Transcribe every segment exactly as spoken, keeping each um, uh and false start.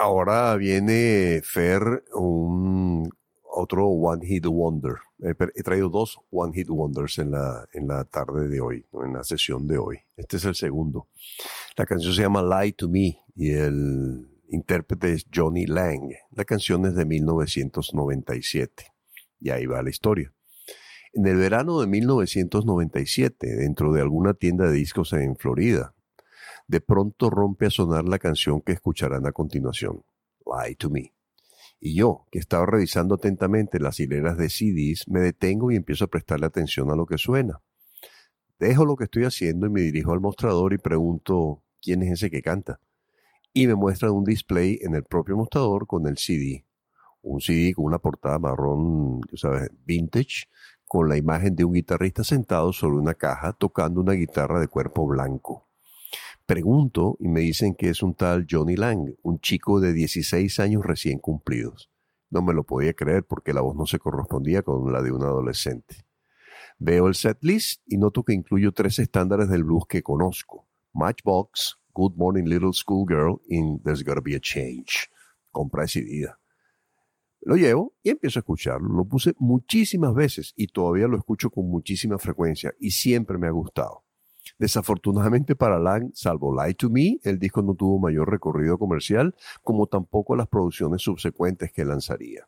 Ahora viene Fer, un otro One Hit Wonder. He, he traído dos One Hit Wonders en la, en la tarde de hoy, en la sesión de hoy. Este es el segundo. La canción se llama Lie to Me y el intérprete es Johnny Lang. La canción es de mil novecientos noventa y siete. Y ahí va la historia. En el verano de mil novecientos noventa y siete, dentro de alguna tienda de discos en Florida, de pronto rompe a sonar la canción que escucharán a continuación, Lie to Me. Y yo, que estaba revisando atentamente las hileras de C Ds, me detengo y empiezo a prestarle atención a lo que suena. Dejo lo que estoy haciendo y me dirijo al mostrador y pregunto, ¿quién es ese que canta? Y me muestran un display en el propio mostrador con el C D. Un C D con una portada marrón, ¿sabes? Vintage, con la imagen de un guitarrista sentado sobre una caja tocando una guitarra de cuerpo blanco. Pregunto y me dicen que es un tal Johnny Lang, un chico de dieciséis años recién cumplidos. No me lo podía creer porque la voz no se correspondía con la de un adolescente. Veo el setlist y noto que incluyo tres estándares del blues que conozco. Matchbox, Good Morning Little Schoolgirl y There's Gotta Be a Change. Compra decidida. Lo llevo y empiezo a escucharlo. Lo puse muchísimas veces y todavía lo escucho con muchísima frecuencia y siempre me ha gustado. Desafortunadamente para Lang, salvo Lie to Me, el disco no tuvo mayor recorrido comercial, como tampoco las producciones subsecuentes que lanzaría.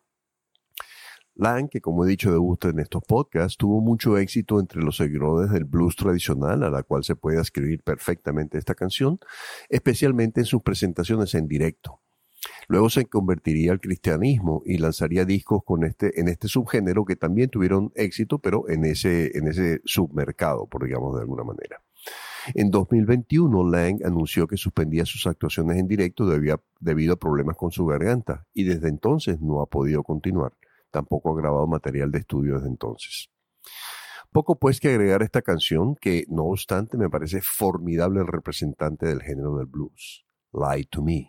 Lang, que como he dicho debuta en estos podcasts, tuvo mucho éxito entre los seguidores del blues tradicional, a la cual se puede ascribir perfectamente esta canción, especialmente en sus presentaciones en directo. Luego se convertiría al cristianismo y lanzaría discos con este, en este subgénero que también tuvieron éxito, pero en ese, en ese submercado, por digamos de alguna manera. En dos mil veintiuno, Lang anunció que suspendía sus actuaciones en directo debido a, debido a problemas con su garganta y desde entonces no ha podido continuar. Tampoco ha grabado material de estudio desde entonces. Poco pues que agregar esta canción que, no obstante, me parece formidable representante del género del blues. Lie to Me.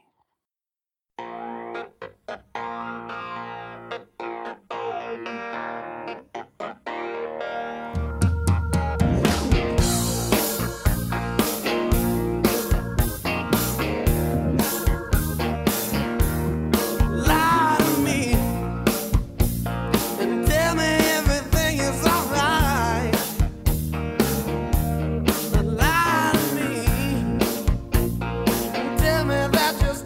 Just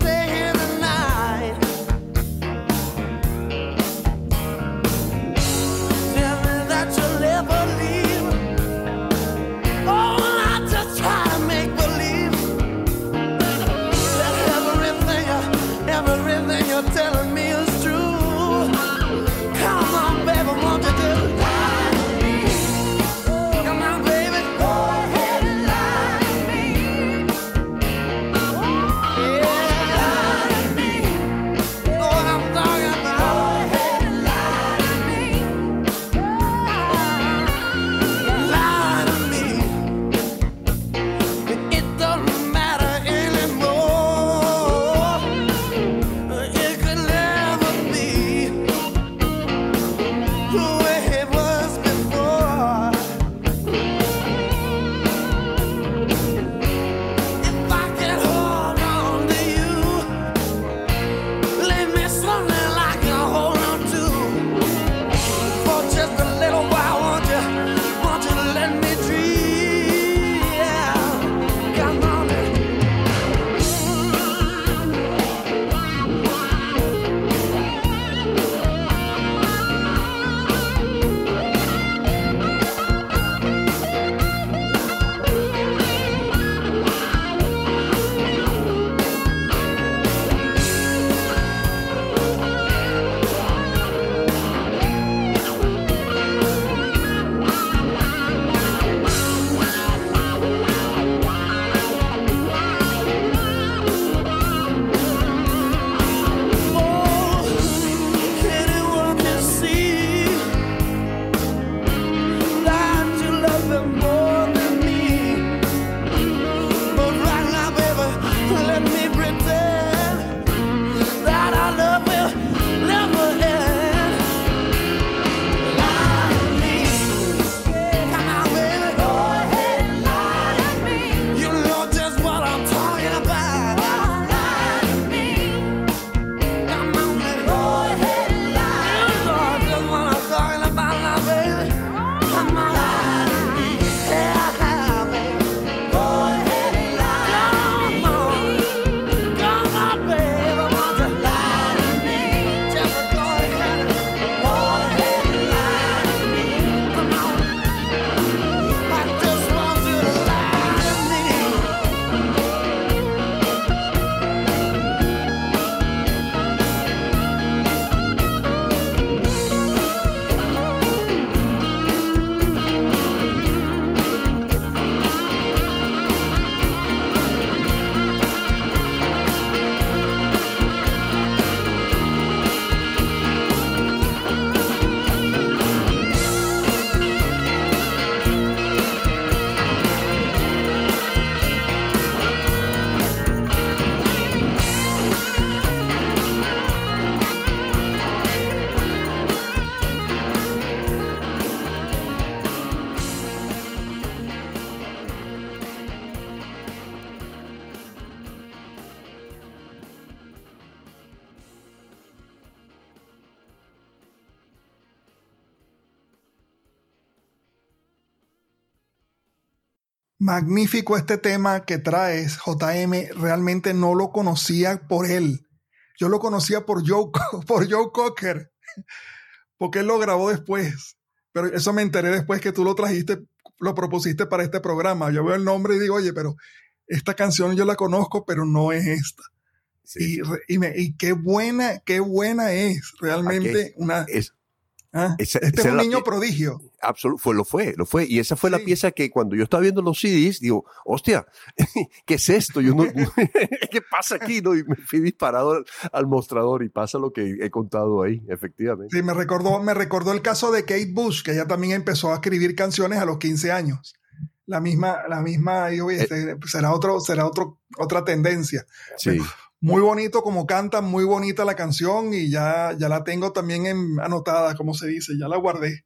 Magnífico este tema que traes, J M. Realmente no lo conocía por él. Yo lo conocía por Joe, por Joe Cocker, porque él lo grabó después. Pero eso me enteré después que tú lo trajiste, lo propusiste para este programa. Yo veo el nombre y digo, oye, pero esta canción yo la conozco, pero no es esta. Sí. Y, y, me, y qué buena, qué buena es. Realmente una... Es, ¿ah? esa, este esa es un niño la, prodigio. Absoluto, fue, lo fue, lo fue. Y esa fue sí. la pieza que cuando yo estaba viendo los C Ds, digo, hostia, ¿qué es esto? Yo no, ¿qué pasa aquí? ¿No? Y me fui disparado al, al mostrador y pasa lo que he contado ahí, efectivamente. Sí, me recordó, me recordó el caso de Kate Bush, que ella también empezó a escribir canciones a los quince años. La misma, la misma, yo, este, eh, será otro, será otro, otra tendencia. Sí. Muy bonito como canta, muy bonita la canción y ya, ya la tengo también en, anotada, como se dice, ya la guardé.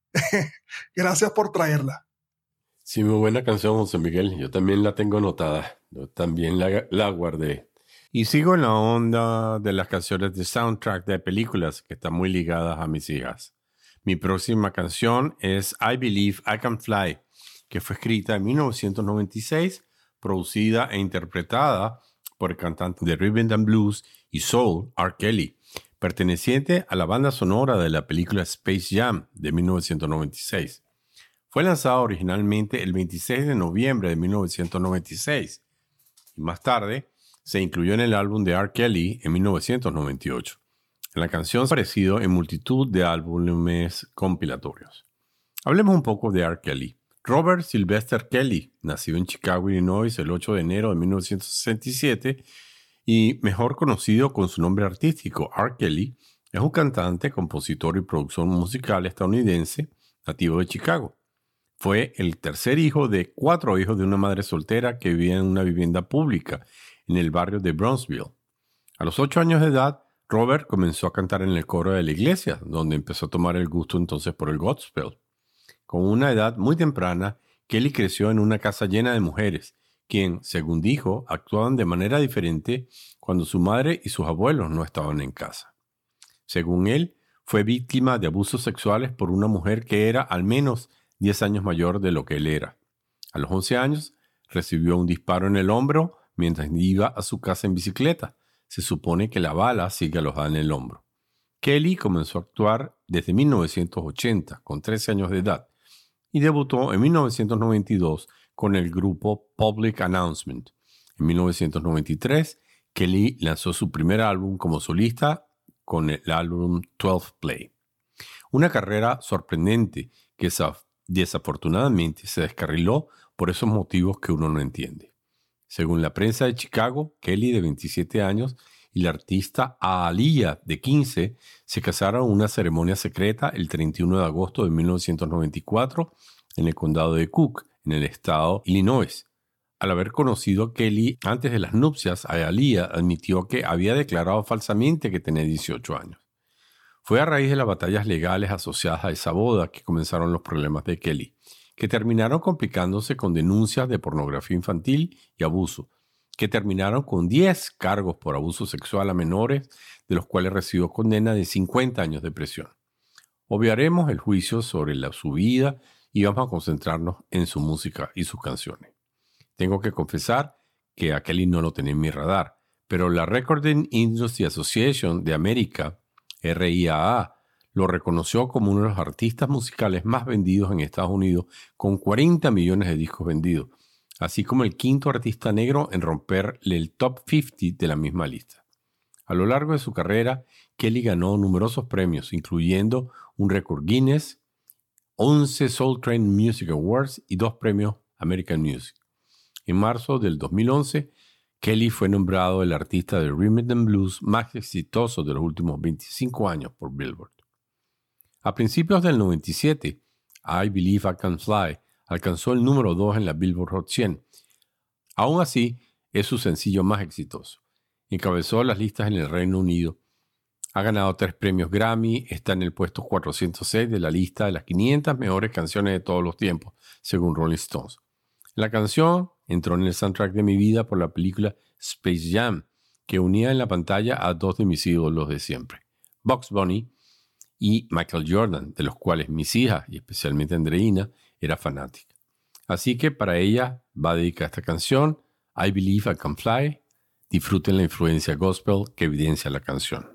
Gracias por traerla. Sí, muy buena canción, José Miguel. Yo también la tengo anotada. Yo también la, la guardé. Y sigo en la onda de las canciones de soundtrack de películas que están muy ligadas a mis hijas. Mi próxima canción es I Believe I Can Fly, que fue escrita en mil novecientos noventa y seis, producida e interpretada por el cantante de Rhythm and Blues y Soul, R. Kelly, perteneciente a la banda sonora de la película Space Jam de mil novecientos noventa y seis. Fue lanzado originalmente el veintiséis de noviembre de mil novecientos noventa y seis y más tarde se incluyó en el álbum de R. Kelly en mil novecientos noventa y ocho. La canción ha aparecido en multitud de álbumes compilatorios. Hablemos un poco de R. Kelly. Robert Sylvester Kelly, nacido en Chicago, Illinois, el ocho de enero de mil novecientos sesenta y siete, y mejor conocido con su nombre artístico, R. Kelly, es un cantante, compositor y productor musical estadounidense, nativo de Chicago. Fue el tercer hijo de cuatro hijos de una madre soltera que vivía en una vivienda pública en el barrio de Brownsville. A los ocho años de edad, Robert comenzó a cantar en el coro de la iglesia, donde empezó a tomar el gusto entonces por el gospel. Con una edad muy temprana, Kelly creció en una casa llena de mujeres, quien, según dijo, actuaban de manera diferente cuando su madre y sus abuelos no estaban en casa. Según él, fue víctima de abusos sexuales por una mujer que era al menos diez años mayor de lo que él era. A los once años, recibió un disparo en el hombro mientras iba a su casa en bicicleta. Se supone que la bala sigue alojada en el hombro. Kelly comenzó a actuar desde mil novecientos ochenta, con trece años de edad, y debutó en mil novecientos noventa y dos con el grupo Public Announcement. En mil novecientos noventa y tres, Kelly lanzó su primer álbum como solista con el álbum twelve Play. Una carrera sorprendente que desafortunadamente se descarriló por esos motivos que uno no entiende. Según la prensa de Chicago, Kelly, de veintisiete años, y la artista Aaliyah, de quince, se casaron en una ceremonia secreta el treinta y uno de agosto de mil novecientos noventa y cuatro en el condado de Cook, en el estado de Illinois. Al haber conocido a Kelly antes de las nupcias, Aaliyah admitió que había declarado falsamente que tenía dieciocho años. Fue a raíz de las batallas legales asociadas a esa boda que comenzaron los problemas de Kelly, que terminaron complicándose con denuncias de pornografía infantil y abuso, que terminaron con diez cargos por abuso sexual a menores, de los cuales recibió condena de cincuenta años de prisión. Obviaremos el juicio sobre la, su vida y vamos a concentrarnos en su música y sus canciones. Tengo que confesar que a Kelly no lo tenía en mi radar, pero la Recording Industry Association de América, R I A A, lo reconoció como uno de los artistas musicales más vendidos en Estados Unidos, con cuarenta millones de discos vendidos, así como el quinto artista negro en romper el top cincuenta de la misma lista. A lo largo de su carrera, Kelly ganó numerosos premios, incluyendo un récord Guinness, once Soul Train Music Awards y dos premios American Music. En marzo del dos mil once, Kelly fue nombrado el artista de Rhythm and Blues más exitoso de los últimos veinticinco años por Billboard. A principios del noventa y siete, I Believe I Can Fly alcanzó el número dos en la Billboard Hot cien. Aún así, es su sencillo más exitoso. Encabezó las listas en el Reino Unido. Ha ganado tres premios Grammy, está en el puesto cuatrocientos seis de la lista de las quinientas mejores canciones de todos los tiempos, según Rolling Stones. La canción entró en el soundtrack de mi vida por la película Space Jam, que unía en la pantalla a dos de mis ídolos de siempre, Bugs Bunny y Michael Jordan, de los cuales mis hijas, y especialmente Andreina, era fanática. Así que para ella va a dedicar esta canción, I Believe I Can Fly. Disfruten la influencia gospel que evidencia la canción.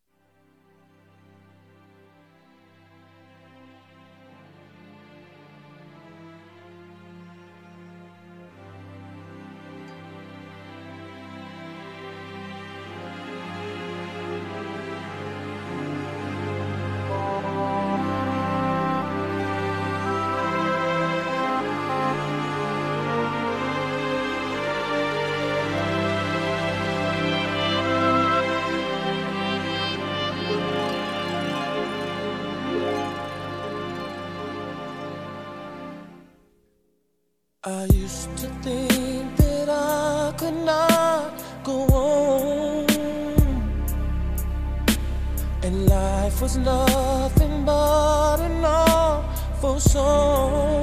I used to think that I could not go on, and life was nothing but an awful song.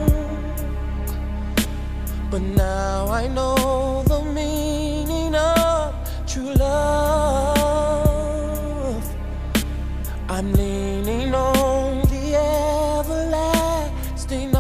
But now I know the meaning of true love. I'm leaning on the everlasting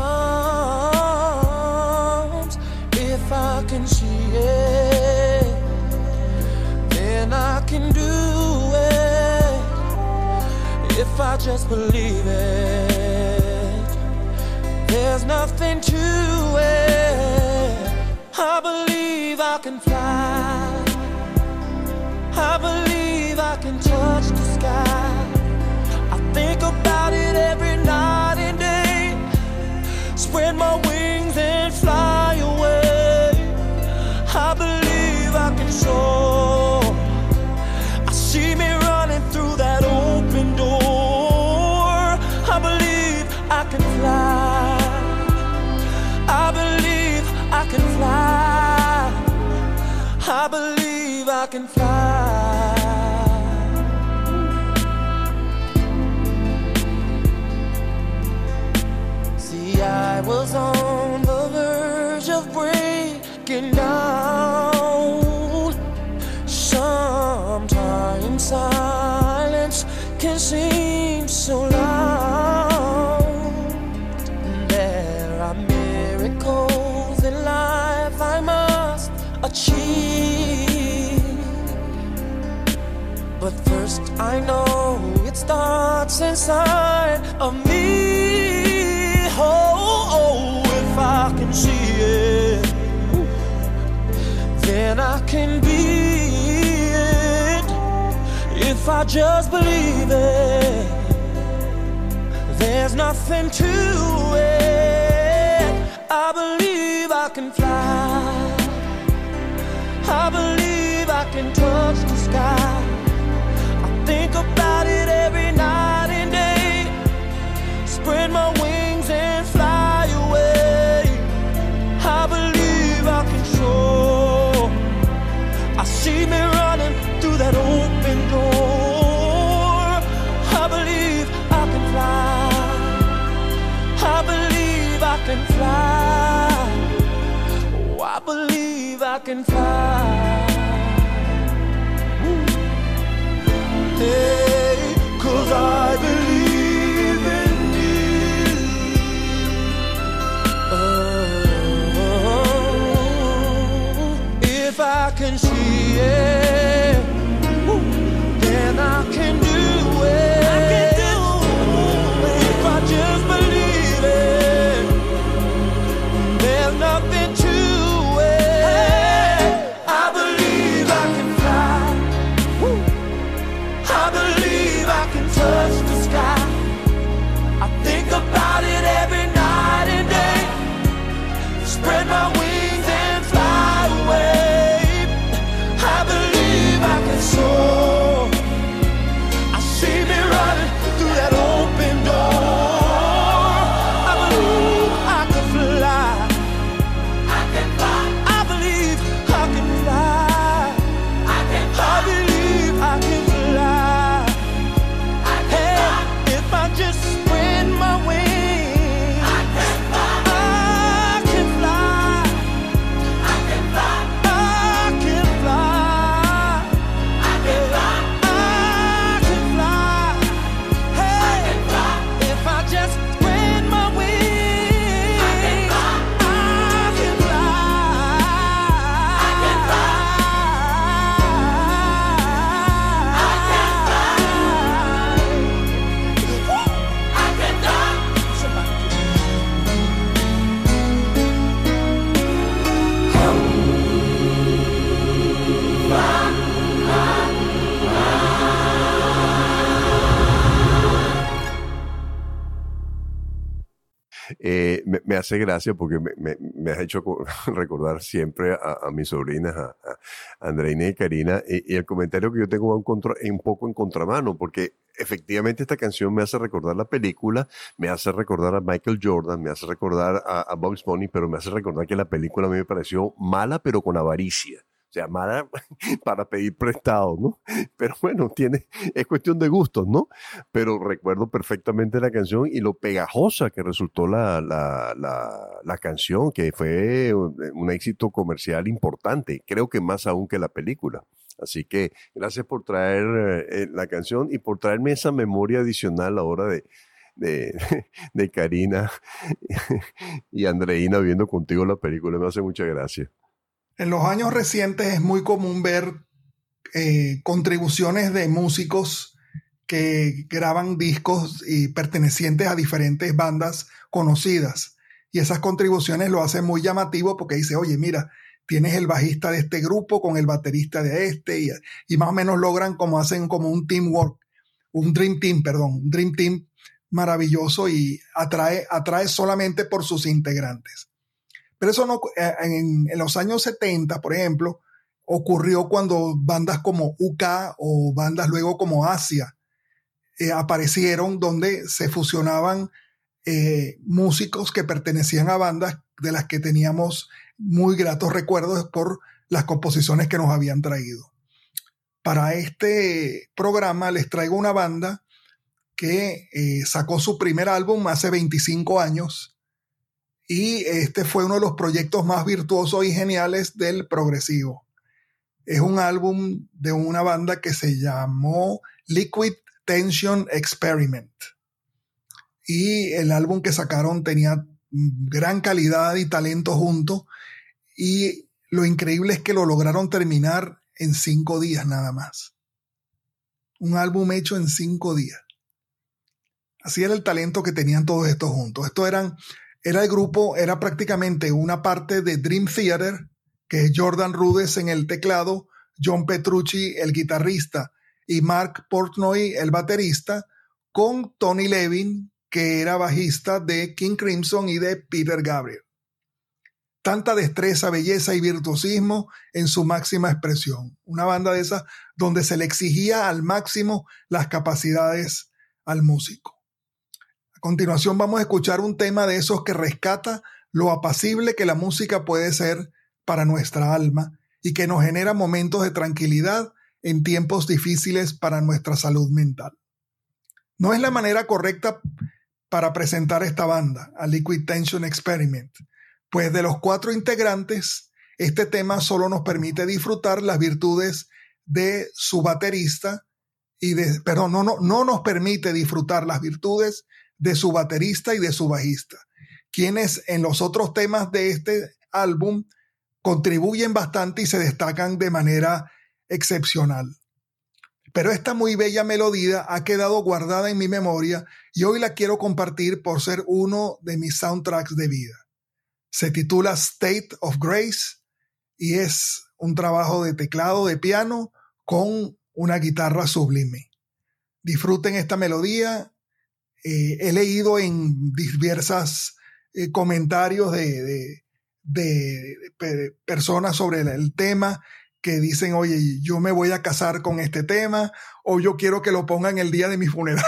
arms. If I can see it, then I can do it. If I just believe it, there's nothing to it. I believe I can fly. I believe I can touch the sky. I think about it every night and day. Spread my wings and fly away. I believe I can soar. I see me running through that open door. I believe I can fly. I believe I can fly. I believe I can fly. See, I was on the verge of breaking down. Sometimes silence can seem so loud. There are miracles in life I must achieve. But first I know it starts inside of me. Oh, oh, if I can see it, then I can be it. If I just believe it, there's nothing to it. I believe I can fly. I believe I can touch the sky. I think about it every night and day. Spread my wings and fly away. I believe I can soar. I see me running through that open door. I believe I can fly. I believe I can fly. Oh, I believe I can fly. Woo. Hey, 'cause I believe in you. Oh, if I can see it, woo, then I can do it. I can do it. If I just believe it, there's nothing to it. I believe Eh, me, me hace gracia porque me, me, me has hecho recordar siempre a, a mis sobrinas, a, a Andreina y Karina, y, y el comentario que yo tengo va un, contra, un poco en contramano, porque efectivamente esta canción me hace recordar la película, me hace recordar a Michael Jordan, me hace recordar a, a Bugs Bunny, pero me hace recordar que la película a mí me pareció mala, pero con avaricia. O sea, mala para pedir prestado, ¿no? Pero bueno, tiene, es cuestión de gustos, ¿no? Pero recuerdo perfectamente la canción y lo pegajosa que resultó la, la, la, la canción, que fue un éxito comercial importante, creo que más aún que la película. Así que gracias por traer eh, la canción y por traerme esa memoria adicional ahora de, de, de Karina y Andreina viendo contigo la película. Me hace mucha gracia. En los años recientes es muy común ver eh, contribuciones de músicos que graban discos y pertenecientes a diferentes bandas conocidas. Y esas contribuciones lo hacen muy llamativo porque dice, oye, mira, tienes el bajista de este grupo con el baterista de este y, y más o menos logran como hacen como un teamwork, un dream team, perdón, un dream team maravilloso y atrae, atrae solamente por sus integrantes. Pero eso no, en, en los años setenta, por ejemplo, ocurrió cuando bandas como U K o bandas luego como Asia eh, aparecieron, donde se fusionaban eh, músicos que pertenecían a bandas de las que teníamos muy gratos recuerdos por las composiciones que nos habían traído. Para este programa les traigo una banda que eh, sacó su primer álbum hace veinticinco años. Y este fue uno de los proyectos más virtuosos y geniales del progresivo. Es un álbum de una banda que se llamó Liquid Tension Experiment. Y el álbum que sacaron tenía gran calidad y talento juntos. Y lo increíble es que lo lograron terminar en cinco días nada más. Un álbum hecho en cinco días. Así era el talento que tenían todos estos juntos. Estos eran... Era el grupo, era prácticamente una parte de Dream Theater, que es Jordan Rudess en el teclado, John Petrucci, el guitarrista, y Mark Portnoy, el baterista, con Tony Levin, que era bajista de King Crimson y de Peter Gabriel. Tanta destreza, belleza y virtuosismo en su máxima expresión. Una banda de esas donde se le exigía al máximo las capacidades al músico. A continuación vamos a escuchar un tema de esos que rescata lo apacible que la música puede ser para nuestra alma y que nos genera momentos de tranquilidad en tiempos difíciles para nuestra salud mental. No es la manera correcta para presentar esta banda, a Liquid Tension Experiment, pues de los cuatro integrantes, este tema solo nos permite disfrutar las virtudes de su baterista y de, perdón, no, no, no nos permite disfrutar las virtudes de su baterista y de su bajista, quienes en los otros temas de este álbum contribuyen bastante y se destacan de manera excepcional. Pero esta muy bella melodía ha quedado guardada en mi memoria y hoy la quiero compartir por ser uno de mis soundtracks de vida. Se titula State of Grace y es un trabajo de teclado de piano con una guitarra sublime. Disfruten esta melodía. Eh, he leído en diversas eh, comentarios de, de, de, de personas sobre el, el tema que dicen, oye, yo me voy a casar con este tema o yo quiero que lo pongan el día de mi funeral.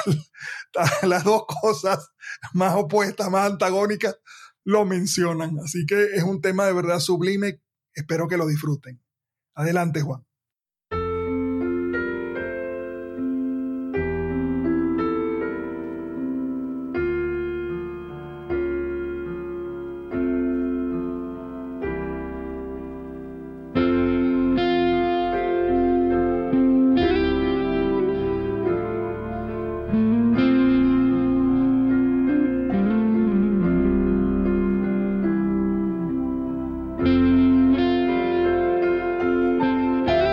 Las dos cosas más opuestas, más antagónicas, lo mencionan. Así que es un tema de verdad sublime. Espero que lo disfruten. Adelante, Juan. Thank you.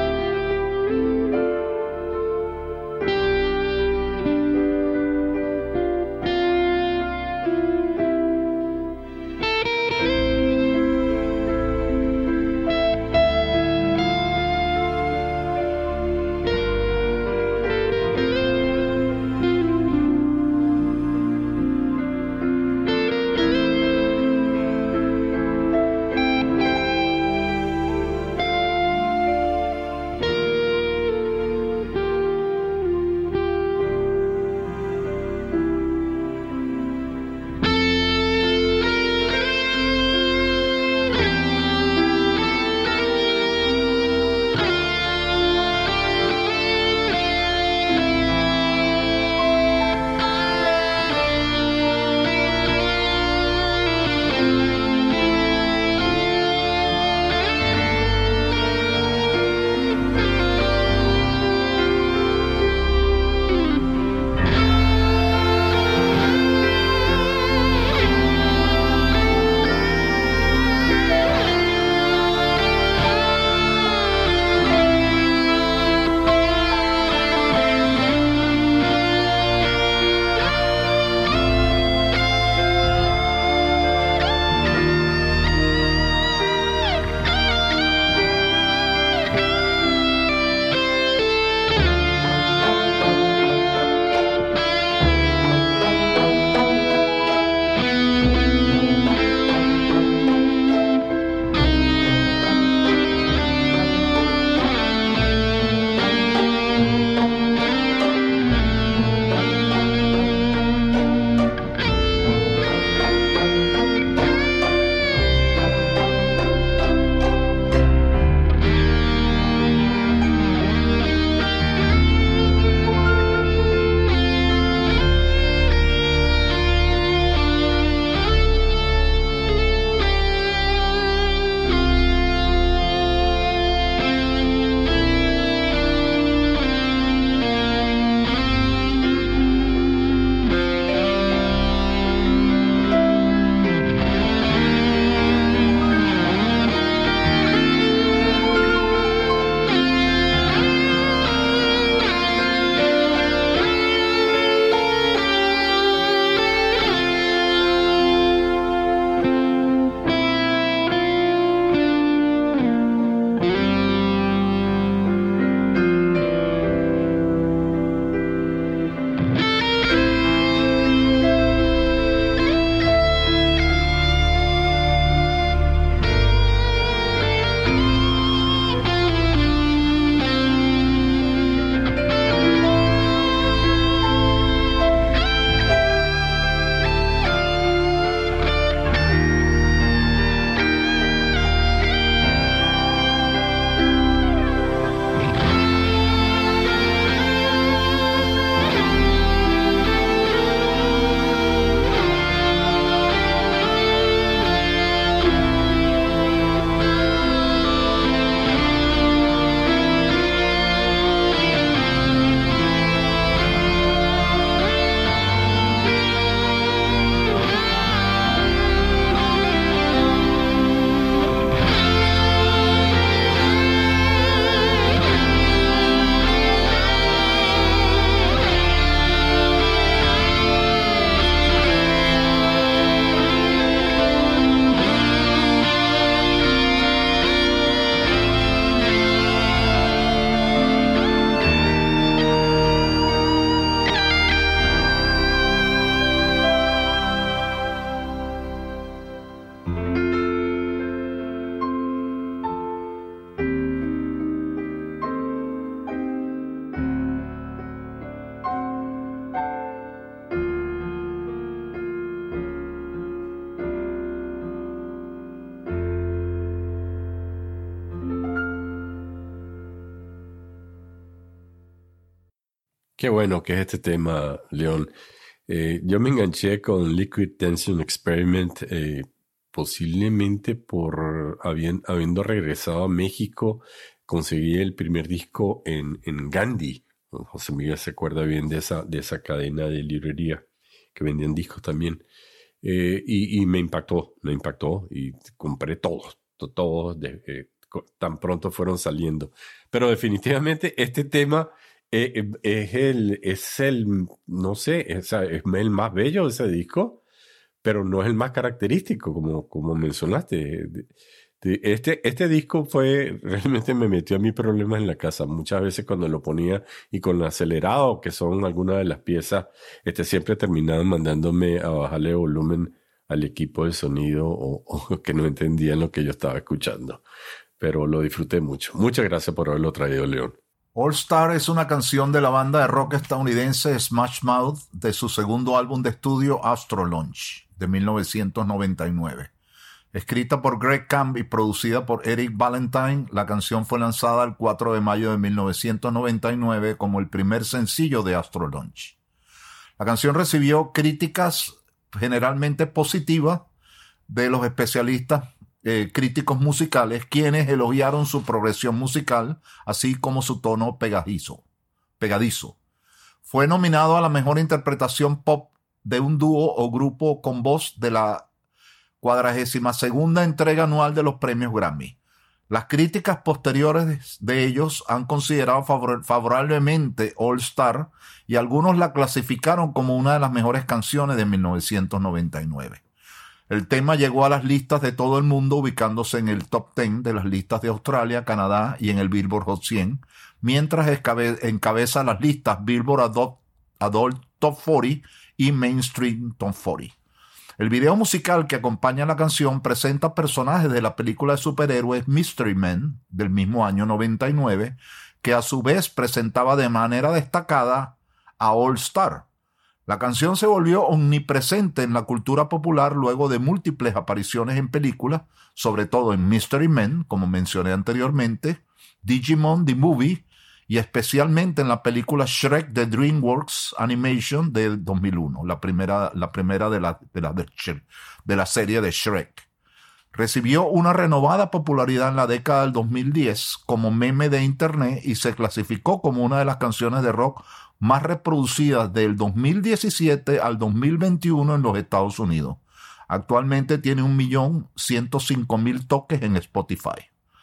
Qué bueno que es este tema, León. Eh, yo me enganché con Liquid Tension Experiment eh, posiblemente por habi- habiendo regresado a México, conseguí el primer disco en, en Gandhi. José Miguel se acuerda bien de esa, de esa cadena de librería que vendían discos también. Eh, y, y me impactó, me impactó y compré todos, to- todos de, eh, co- tan pronto fueron saliendo. Pero definitivamente este tema eh, eh, es el, es el, no sé, es, es el más bello de ese disco, pero no es el más característico, como, como mencionaste. De- de- Este, este disco fue, realmente me metió a mí problemas en la casa. Muchas veces cuando lo ponía y con lo acelerado, que son algunas de las piezas, este, siempre terminaban mandándome a bajarle volumen al equipo de sonido o, o que no entendían lo que yo estaba escuchando. Pero lo disfruté mucho. Muchas gracias por haberlo traído, León. All Star es una canción de la banda de rock estadounidense Smash Mouth de su segundo álbum de estudio Astro Launch de mil novecientos noventa y nueve. Escrita por Greg Camp y producida por Eric Valentine, la canción fue lanzada el cuatro de mayo de mil novecientos noventa y nueve como el primer sencillo de Astro Launch. La canción recibió críticas generalmente positivas de los especialistas eh, críticos musicales, quienes elogiaron su progresión musical, así como su tono pegadizo. pegadizo. Fue nominado a la mejor interpretación pop de un dúo o grupo con voz de la cuadragésima segunda entrega anual de los premios Grammy. Las críticas posteriores de ellos han considerado favor- favorablemente All Star y algunos la clasificaron como una de las mejores canciones de mil novecientos noventa y nueve. El tema llegó a las listas de todo el mundo, ubicándose en el top diez de las listas de Australia, Canadá y en el Billboard Hot cien, mientras escabe- encabeza las listas Billboard Adult, Adult Top cuarenta y Mainstream Top cuarenta. El video musical que acompaña la canción presenta personajes de la película de superhéroes Mystery Men del mismo año noventa y nueve, que a su vez presentaba de manera destacada a All Star. La canción se volvió omnipresente en la cultura popular luego de múltiples apariciones en películas, sobre todo en Mystery Men, como mencioné anteriormente, Digimon The Movie y especialmente en la película Shrek de DreamWorks Animation de dos mil uno, la primera, la primera de, la, de, la, de, Shrek, de la serie de Shrek. Recibió una renovada popularidad en la década del dos mil diez como meme de internet y se clasificó como una de las canciones de rock más reproducidas del dos mil diecisiete al dos mil veintiuno en los Estados Unidos. Actualmente tiene un millón ciento cinco mil toques en Spotify.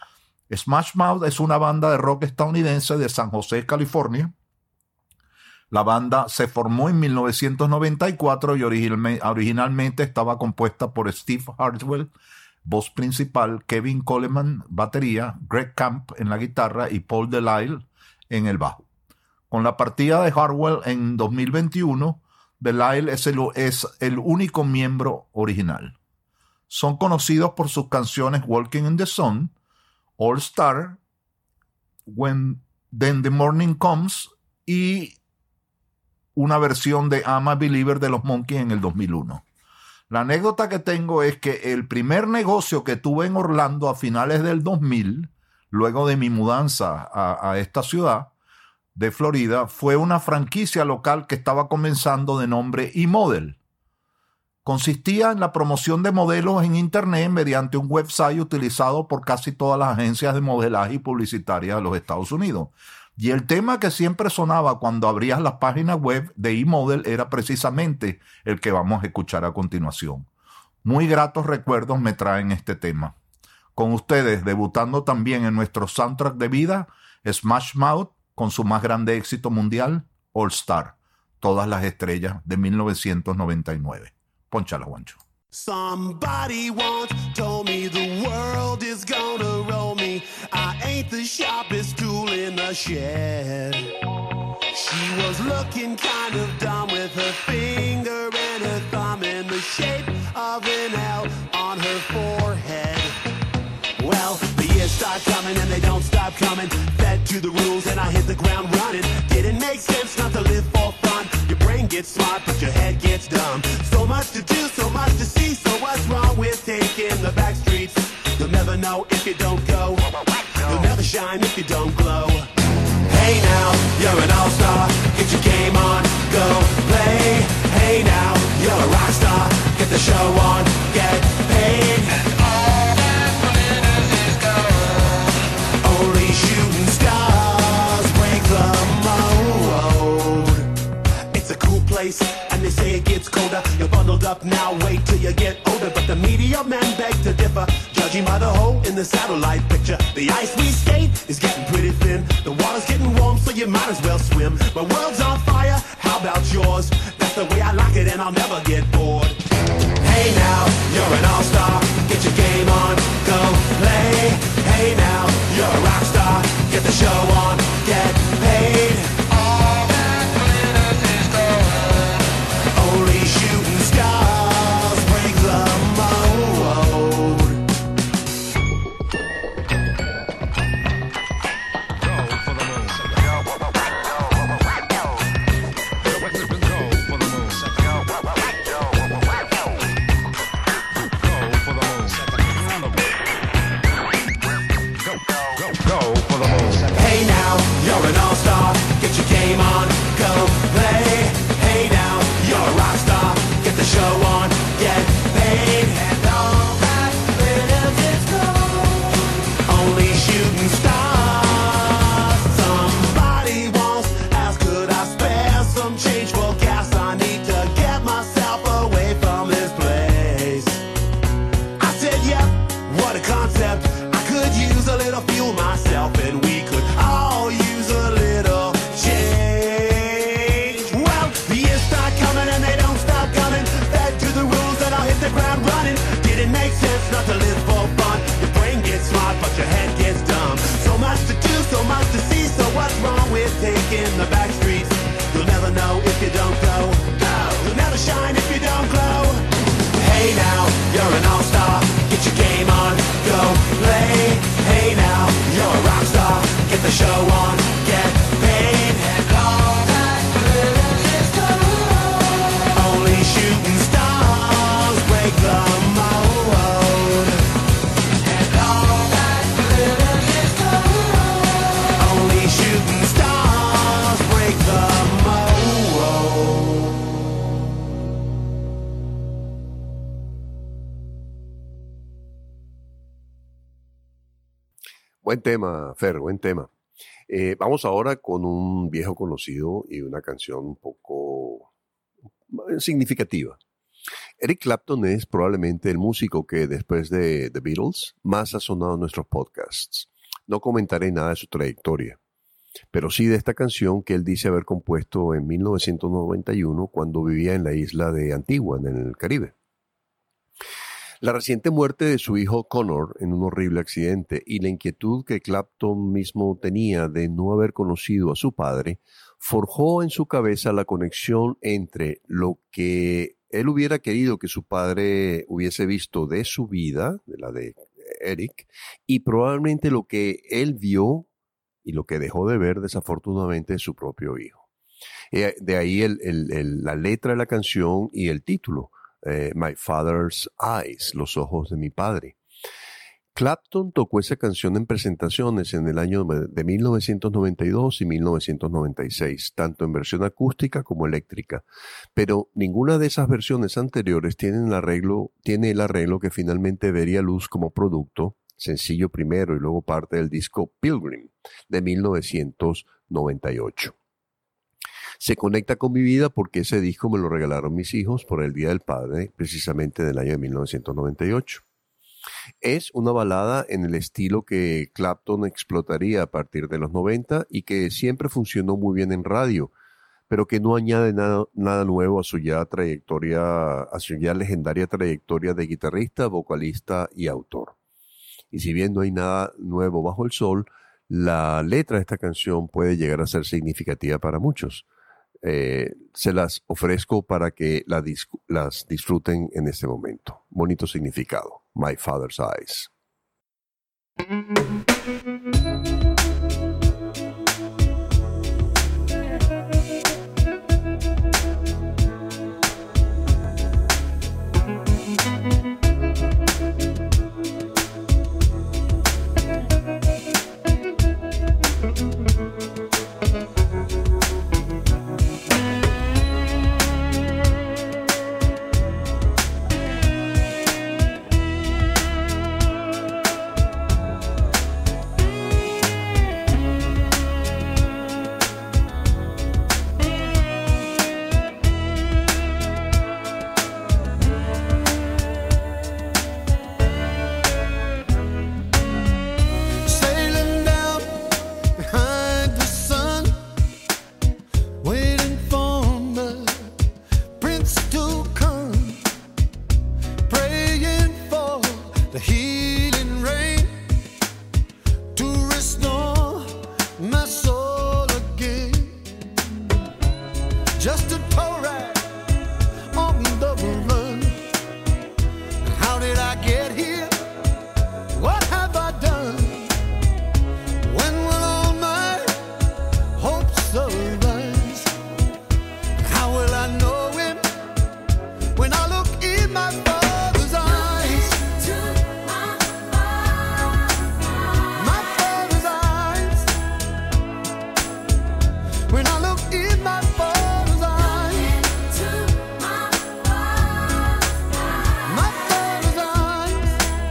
Smash Mouth es una banda de rock estadounidense de San José, California. La banda se formó en mil novecientos noventa y cuatro y originalmente estaba compuesta por Steve Hartwell, voz principal, Kevin Coleman, batería, Greg Camp en la guitarra y Paul Delisle en el bajo. Con la partida de Hartwell en dos mil veintiuno, Delisle es el, es el único miembro original. Son conocidos por sus canciones Walking in the Sun, All Star, When Then the Morning Comes y una versión de I'm a Believer de los Monkees en el dos mil uno. La anécdota que tengo es que el primer negocio que tuve en Orlando a finales del dos mil, luego de mi mudanza a, a esta ciudad de Florida, fue una franquicia local que estaba comenzando de nombre eModel. Consistía en la promoción de modelos en internet mediante un website utilizado por casi todas las agencias de modelaje y publicitarias de los Estados Unidos. Y el tema que siempre sonaba cuando abrías la página web de eModel era precisamente el que vamos a escuchar a continuación. Muy gratos recuerdos me traen este tema. Con ustedes, debutando también en nuestro soundtrack de vida, Smash Mouth, con su más grande éxito mundial, All Star, Todas las Estrellas, de mil novecientos noventa y nueve. Pónchala, Juancho. Somebody once told me the world is gonna roll me. I ain't the sharpest tool in the shed. She was looking kind of dumb with her finger and her thumb in the shape of an L on her forehead. Well, the years start coming and they don't stop coming. Fed to the rules and I hit the ground running. Didn't make sense not to live for fun. Your brain gets smart but your head gets dumb. So much to do, so much to see. So what's wrong with taking the back streets? You'll never know if you don't go. You'll never shine if you don't glow. Hey now, you're an all-star. get your game on, go play. Hey now, you're a rock star, get the show on, get paid. And all that glitters is gold. Only shooting stars break the mold. It's a cool place, and they say it gets colder. You're bundled up now, wait till you get older. But the media men beg to differ, judging by the hole in the satellite picture. The ice we skate is getting pretty thin. The water's getting warm, so you might as well swim. My world's on fire, how about yours? That's the way I like it, and I'll never get bored. Hey now, you're an all-star, get your game on, go play. Hey now, you're a rock star, get the show on, get paid. All that glitters is gold. Only shooting stars break the mold. Hey now, you're an all-star, get your game on, go play. Hey now, you're a rock star, get the show on, get paid. And all that glitters is gold. Only shooting stars. Somebody once asked, could I spare some change for gas? I need to get myself away from this place. I said, yep, what a concept. I could use a little fuel myself, and we could all use a little change. Well, the years start coming and they don't stop coming. Fed to the rules and I'll hit the ground running. Didn't make sense not to live for fun. Your brain gets smart but your head gets dumb. So much to do, so much to see. So what's wrong with taking the back streets? You'll never know if you don't go. Go! You'll never shine if you don't glow. Hey now, you're an all-star, get your game on, go play. Hey now, you're a rock star, get the show on, get paid. And all that glitters is gold. Only shooting stars break the mold. And all that glitters is gold. Only shooting stars break the mold. Buen tema, Fer, buen tema. Eh, vamos ahora con un viejo conocido y una canción un poco significativa. Eric Clapton es probablemente el músico que después de The Beatles más ha sonado en nuestros podcasts. No comentaré nada de su trayectoria, pero sí de esta canción que él dice haber compuesto en mil novecientos noventa y uno cuando vivía en la isla de Antigua, en el Caribe. La reciente muerte de su hijo Connor en un horrible accidente y la inquietud que Clapton mismo tenía de no haber conocido a su padre forjó en su cabeza la conexión entre lo que él hubiera querido que su padre hubiese visto de su vida, de la de Eric, y probablemente lo que él vio y lo que dejó de ver desafortunadamente de su propio hijo. De ahí el, el, el, la letra de la canción y el título. Eh, My Father's Eyes, los ojos de mi padre. Clapton tocó esa canción en presentaciones en el año de mil novecientos noventa y dos y mil novecientos noventa y seis, tanto en versión acústica como eléctrica, pero ninguna de esas versiones anteriores tiene el arreglo, tiene el arreglo que finalmente vería luz como producto, sencillo primero y luego parte del disco Pilgrim de mil novecientos noventa y ocho. Se conecta con mi vida porque ese disco me lo regalaron mis hijos por el Día del Padre, precisamente del año de mil novecientos noventa y ocho. Es una balada en el estilo que Clapton explotaría a partir de los noventa y que siempre funcionó muy bien en radio, pero que no añade nada, nada nuevo a su ya trayectoria, a su ya legendaria trayectoria de guitarrista, vocalista y autor. Y si bien no hay nada nuevo bajo el sol, la letra de esta canción puede llegar a ser significativa para muchos. Eh, se las ofrezco para que la dis- las disfruten en este momento. Bonito significado. My Father's Eyes. just a tow rag on the run. How did I get here? What have I done? When will all my hopes arise? How will I know him when I look in my father's eyes? My father's eyes. When I look in my father's eyes. My father's eyes.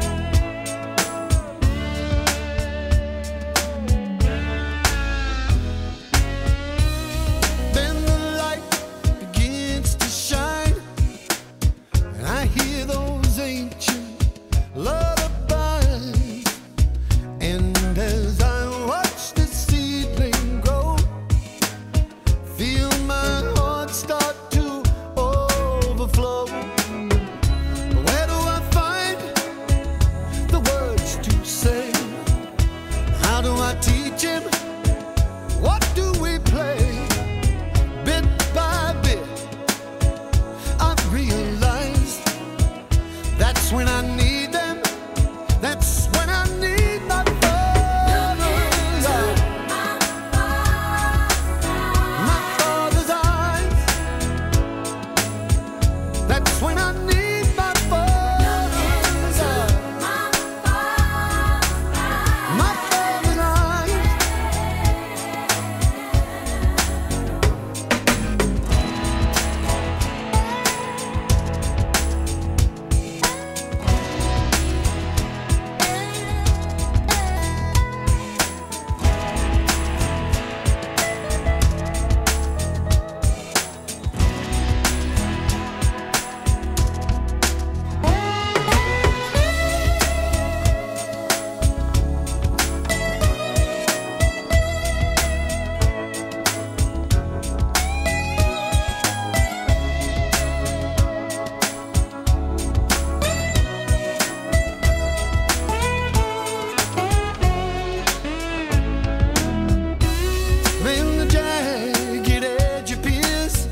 Then the light begins to shine, and I hear those ancient lullabies. And as I watch the seedling grow, feel my heart start to overflow. Where do I find the words to say? How do I teach him? What do we play? Bit by bit, I realize that's when I need them. That's when I need my father's eyes. My father's eyes. That's when I need my father's eyes. My father's eyes. Then the jagged edge appears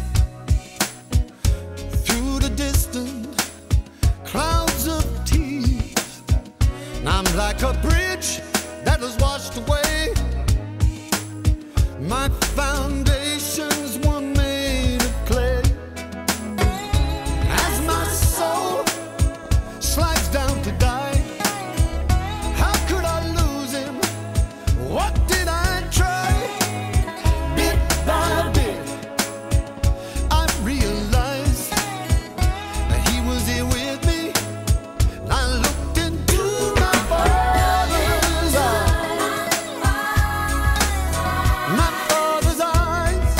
through the distant clouds of tears. And I'm like a bridge that was washed away. My foundations were made of clay. As my soul slides down to die, how could I lose him? What did I try? Bit by bit, I realized that he was here with me. And I looked into my father's eyes. My father's eyes.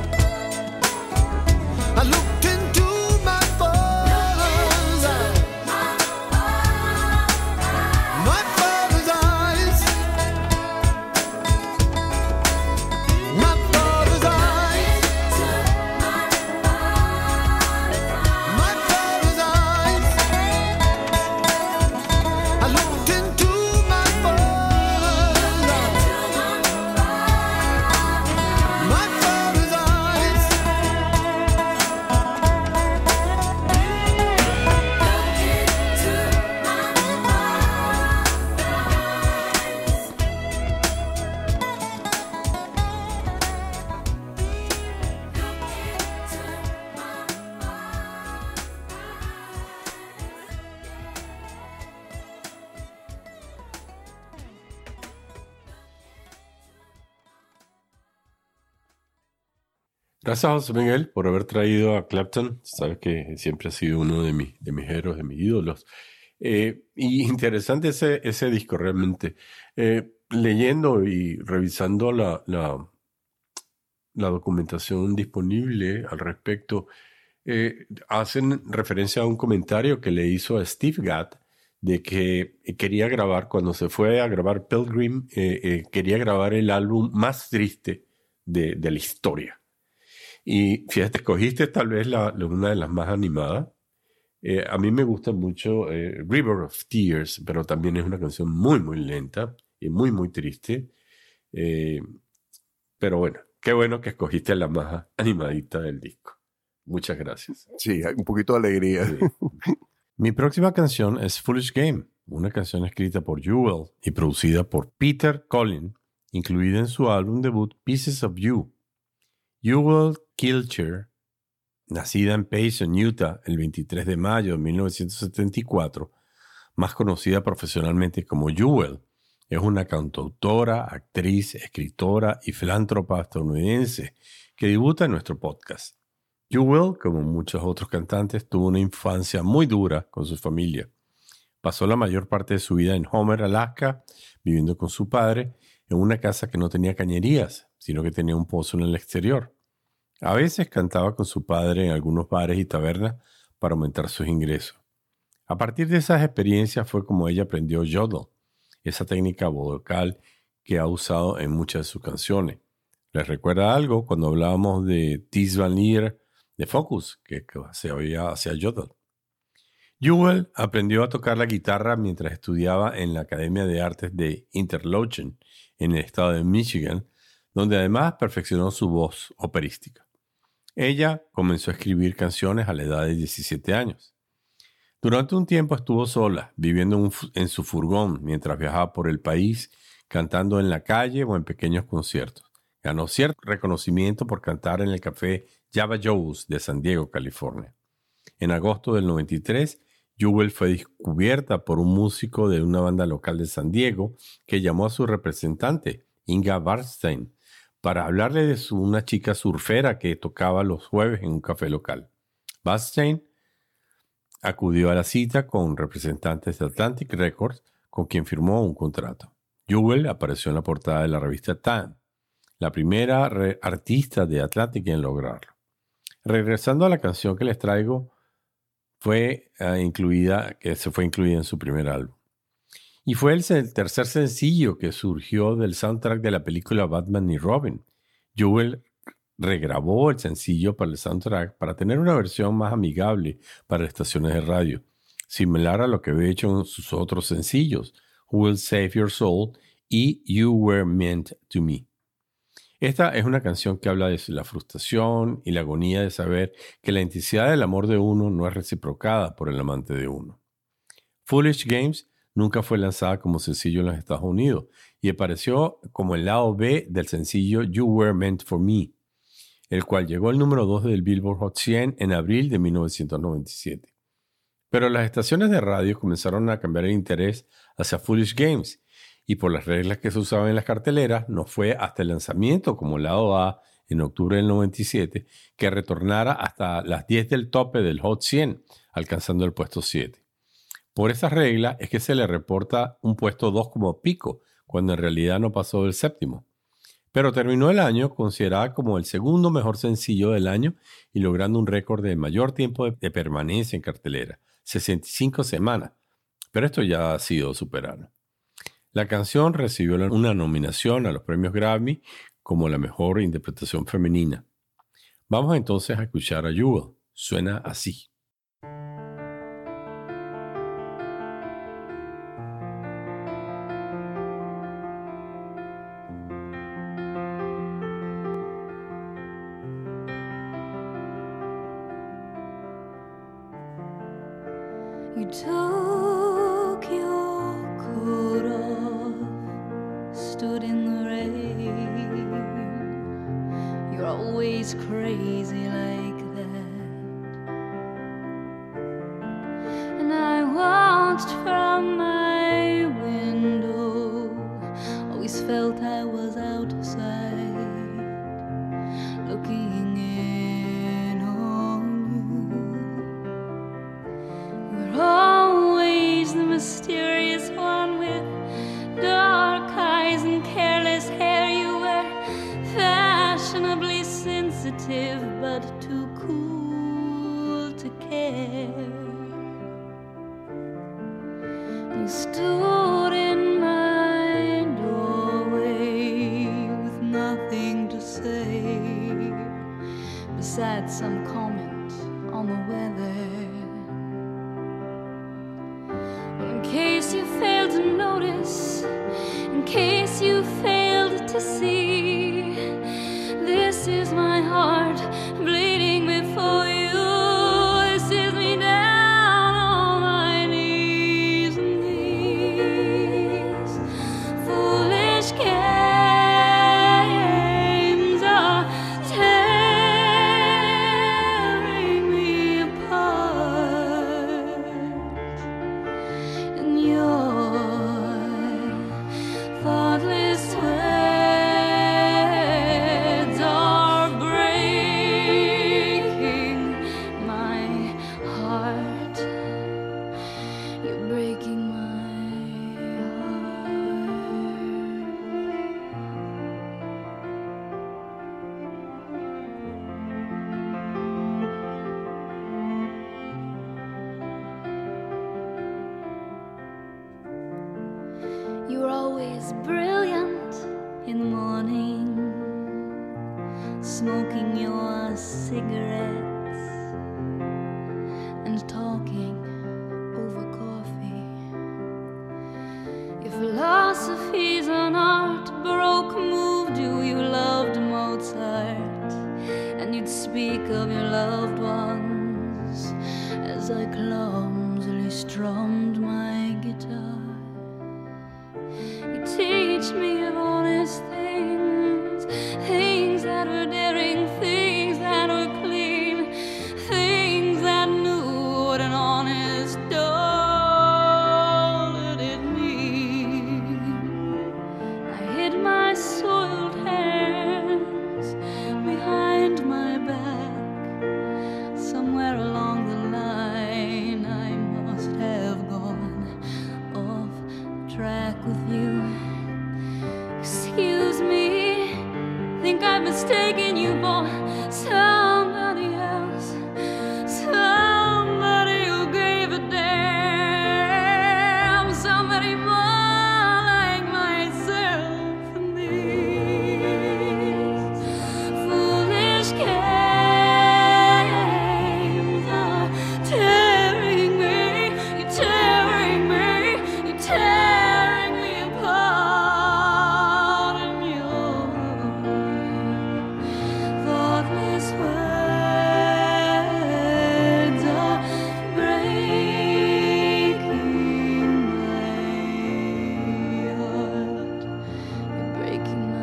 I looked into my father's eyes. My father's eyes. My father's eyes. My father's eyes. I looked into my father's eyes. My father's eyes. Gracias, José Miguel, por haber traído a Clapton. Sabes que siempre ha sido uno de, mis de mis héroes, de mis ídolos. Eh, y interesante ese, ese disco realmente. Eh, leyendo y revisando la, la, la documentación disponible al respecto, eh, hacen referencia a un comentario que le hizo a Steve Gadd de que quería grabar, cuando se fue a grabar Pilgrim, eh, eh, quería grabar el álbum más triste de, de la historia. Y fíjate, escogiste tal vez la, la, una de las más animadas. Eh, a mí me gusta mucho eh, River of Tears, pero también es una canción muy, muy lenta y muy, muy triste. Eh, pero bueno, Qué bueno que escogiste la más animadita del disco. Muchas gracias. Sí, hay un poquito de alegría. Sí. Mi próxima canción es Foolish Game, una canción escrita por Jewel y producida por Peter Collin, incluida en su álbum debut Pieces of You. Jewel Kilcher, nacida en Payson, Utah, el veintitrés de mayo de mil novecientos setenta y cuatro, más conocida profesionalmente como Jewel, es una cantautora, actriz, escritora y filántropa estadounidense que debuta en nuestro podcast. Jewel, como muchos otros cantantes, tuvo una infancia muy dura con su familia. Pasó la mayor parte de su vida en Homer, Alaska, viviendo con su padre en una casa que no tenía cañerías, sino que tenía un pozo en el exterior. A veces cantaba con su padre en algunos bares y tabernas para aumentar sus ingresos. A partir de esas experiencias fue como ella aprendió yodel, esa técnica vocal que ha usado en muchas de sus canciones. ¿Les recuerda algo cuando hablábamos de Ties Van Lier de Focus, que, que se oía hacia yodel? Jewel aprendió a tocar la guitarra mientras estudiaba en la Academia de Artes de Interlochen, en el estado de Michigan, donde además perfeccionó su voz operística. Ella comenzó a escribir canciones a la edad de diecisiete años. Durante un tiempo estuvo sola, viviendo en, un, en su furgón mientras viajaba por el país, cantando en la calle o en pequeños conciertos. Ganó cierto reconocimiento por cantar en el café Java Joe's de San Diego, California. En agosto del noventa y tres, Jewel fue descubierta por un músico de una banda local de San Diego que llamó a su representante, Inga Barstein, para hablarle de su, una chica surfera que tocaba los jueves en un café local. Barstein acudió a la cita con representantes de Atlantic Records, con quien firmó un contrato. Jewel apareció en la portada de la revista Time, la primera re- artista de Atlantic en lograrlo. Regresando a la canción que les traigo, fue uh, incluida, que se fue incluida en su primer álbum. Y fue el, el tercer sencillo que surgió del soundtrack de la película Batman y Robin. Jewel regrabó el sencillo para el soundtrack para tener una versión más amigable para las estaciones de radio, similar a lo que había hecho en sus otros sencillos, Who Will Save Your Soul y You Were Meant to Me. Esta es una canción que habla de la frustración y la agonía de saber que la intensidad del amor de uno no es reciprocada por el amante de uno. Foolish Games nunca fue lanzada como sencillo en los Estados Unidos y apareció como el lado B del sencillo You Were Meant for Me, el cual llegó al número dos del Billboard Hot cien en abril de mil novecientos noventa y siete. Pero las estaciones de radio comenzaron a cambiar el interés hacia Foolish Games, y por las reglas que se usaban en las carteleras, no fue hasta el lanzamiento como lado A en octubre del noventa y siete que retornara hasta las diez del tope del Hot cien, alcanzando el puesto siete. Por esas reglas es que se le reporta un puesto dos como pico, cuando en realidad no pasó del séptimo. Pero terminó el año considerada como el segundo mejor sencillo del año y logrando un récord de mayor tiempo de, de permanencia en cartelera, sesenta y cinco semanas. Pero esto ya ha sido superado. La canción recibió una nominación a los premios Grammy como la mejor interpretación femenina. Vamos entonces a escuchar a Jewel. Suena así. You took your coat off, stood in the rain. You're always crazy like that. And I watched from my window, always felt I was outside, looking in on you. You're always the mysterious one with dark eyes and careless hair. You were fashionably sensitive but too cool to care. You stood in my doorway with nothing to say besides some comment on the weather. In case you failed to notice, in case you failed to see, this is brilliant in the morning, smoking your cigarettes and talking over coffee. Your philosophy's an art, Baroque moved you, you loved Mozart, and you'd speak of your loved ones as I clumsily strummed my guitar. You teach me of honest things, things that were daring, things that were clean, things that knew what an honest dollar did mean. I hid my soiled hands behind my back. Somewhere along the line I must have gone off track with you. Excuse me, think I've mistaken you for somebody else, somebody who gave a damn, somebody more like myself than these foolish games are tearing me, you're tearing me, you're tearing me apart, and your thoughtless words are breaking my heart. You're breaking my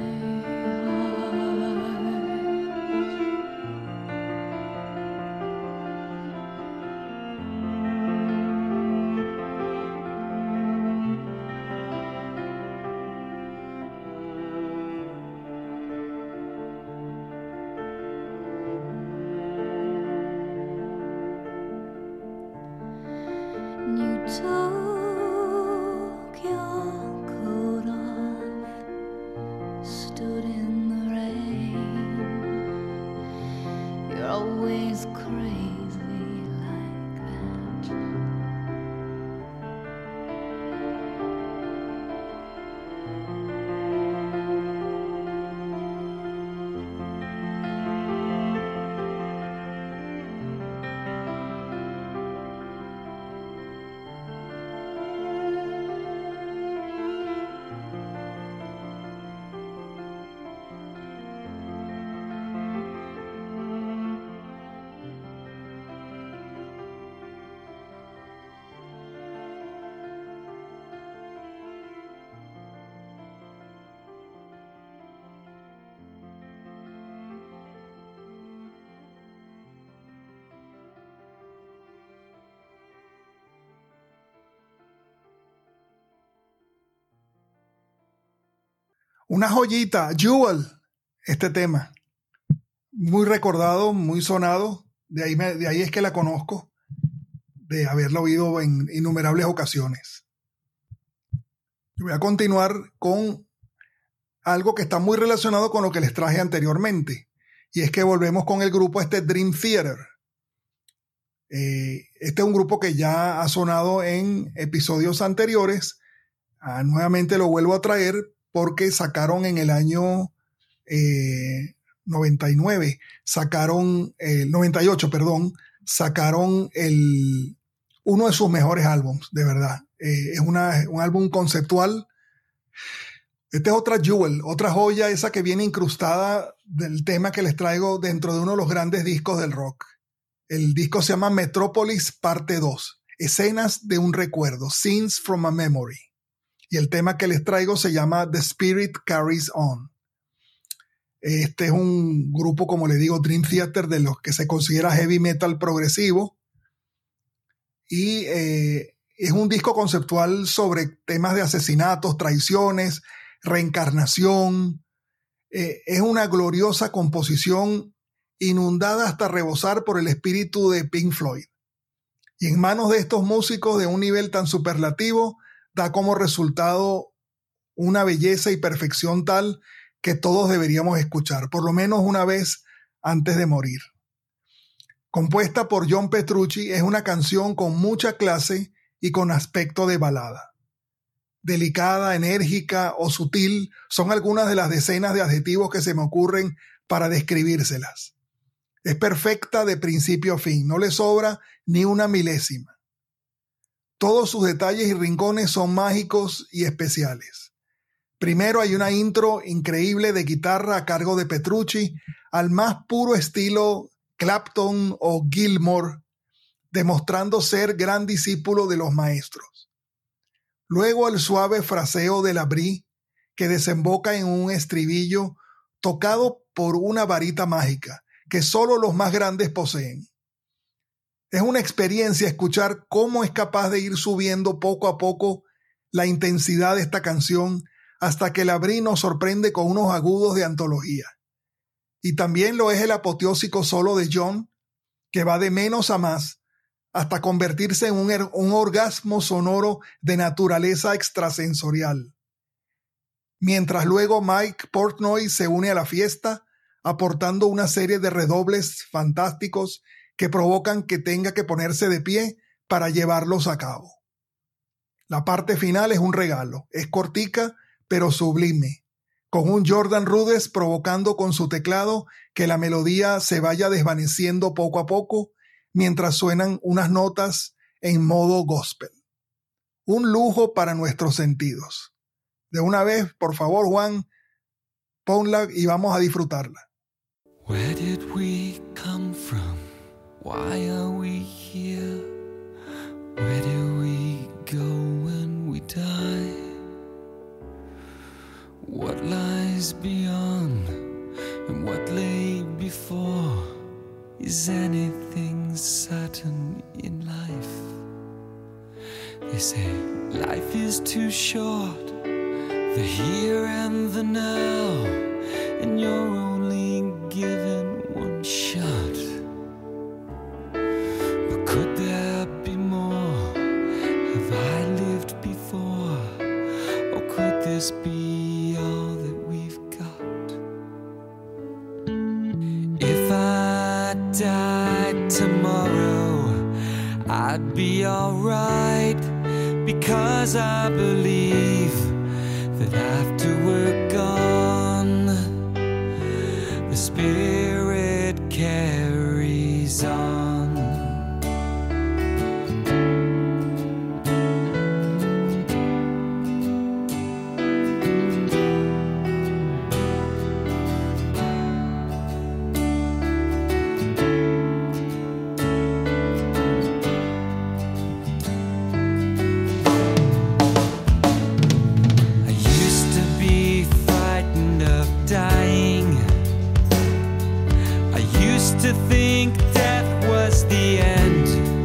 You took your coat off, stood in the rain. You're always crazy like that. Una joyita, Jewel, este tema. Muy recordado, muy sonado. De ahí, me, de ahí es que la conozco, de haberla oído en innumerables ocasiones. Yo voy a continuar con algo que está muy relacionado con lo que les traje anteriormente. Y es que volvemos con el grupo este Dream Theater. Eh, este es un grupo que ya ha sonado en episodios anteriores. Ah, nuevamente lo vuelvo a traer porque sacaron en el año eh, noventa y nueve, sacaron el eh, noventa y ocho, perdón, sacaron el, uno de sus mejores álbumes, de verdad. Eh, es una, un álbum conceptual. Esta es otra Jewel, otra joya, esa que viene incrustada del tema que les traigo dentro de uno de los grandes discos del rock. El disco se llama Metrópolis Parte dos, Escenas de un Recuerdo, Scenes from a Memory. Y el tema que les traigo se llama The Spirit Carries On. Este es un grupo, como les digo, Dream Theater, de los que se considera heavy metal progresivo. Y eh, es un disco conceptual sobre temas de asesinatos, traiciones, reencarnación. Eh, es una gloriosa composición inundada hasta rebosar por el espíritu de Pink Floyd. Y en manos de estos músicos de un nivel tan superlativo, da como resultado una belleza y perfección tal que todos deberíamos escuchar, por lo menos una vez antes de morir. Compuesta por John Petrucci, es una canción con mucha clase y con aspecto de balada. delicada, enérgica o sutil son algunas de las decenas de adjetivos que se me ocurren para describírselas. Es perfecta de principio a fin, no le sobra ni una milésima. Todos sus detalles y rincones son mágicos y especiales. Primero hay una intro increíble de guitarra a cargo de Petrucci al más puro estilo Clapton o Gilmour, demostrando ser gran discípulo de los maestros. Luego el suave fraseo de Labrie, que desemboca en un estribillo tocado por una varita mágica que solo los más grandes poseen. Es una experiencia escuchar cómo es capaz de ir subiendo poco a poco la intensidad de esta canción hasta que Labrie nos sorprende con unos agudos de antología. Y también lo es el apoteósico solo de John, que va de menos a más hasta convertirse en un, un orgasmo sonoro de naturaleza extrasensorial. Mientras luego Mike Portnoy se une a la fiesta, aportando una serie de redobles fantásticos que provocan que tenga que ponerse de pie para llevarlos a cabo. La parte final es un regalo, es cortica pero sublime, con un Jordan Rudess provocando con su teclado que la melodía se vaya desvaneciendo poco a poco mientras suenan unas notas en modo gospel. Un lujo para nuestros sentidos. De una vez, por favor, Juan, ponla y vamos a disfrutarla. Where did we come from? Why are we here? Where do we go when we die? What lies beyond and what lay before? Is anything certain in life? They say life is too short, the here and the now, and you're only given one shot. But could there be more? Have I lived before? Or could this be all that we've got? If I died tomorrow, I'd be alright, because I believe that after we're gone, the spirit carries on. To think death was the end,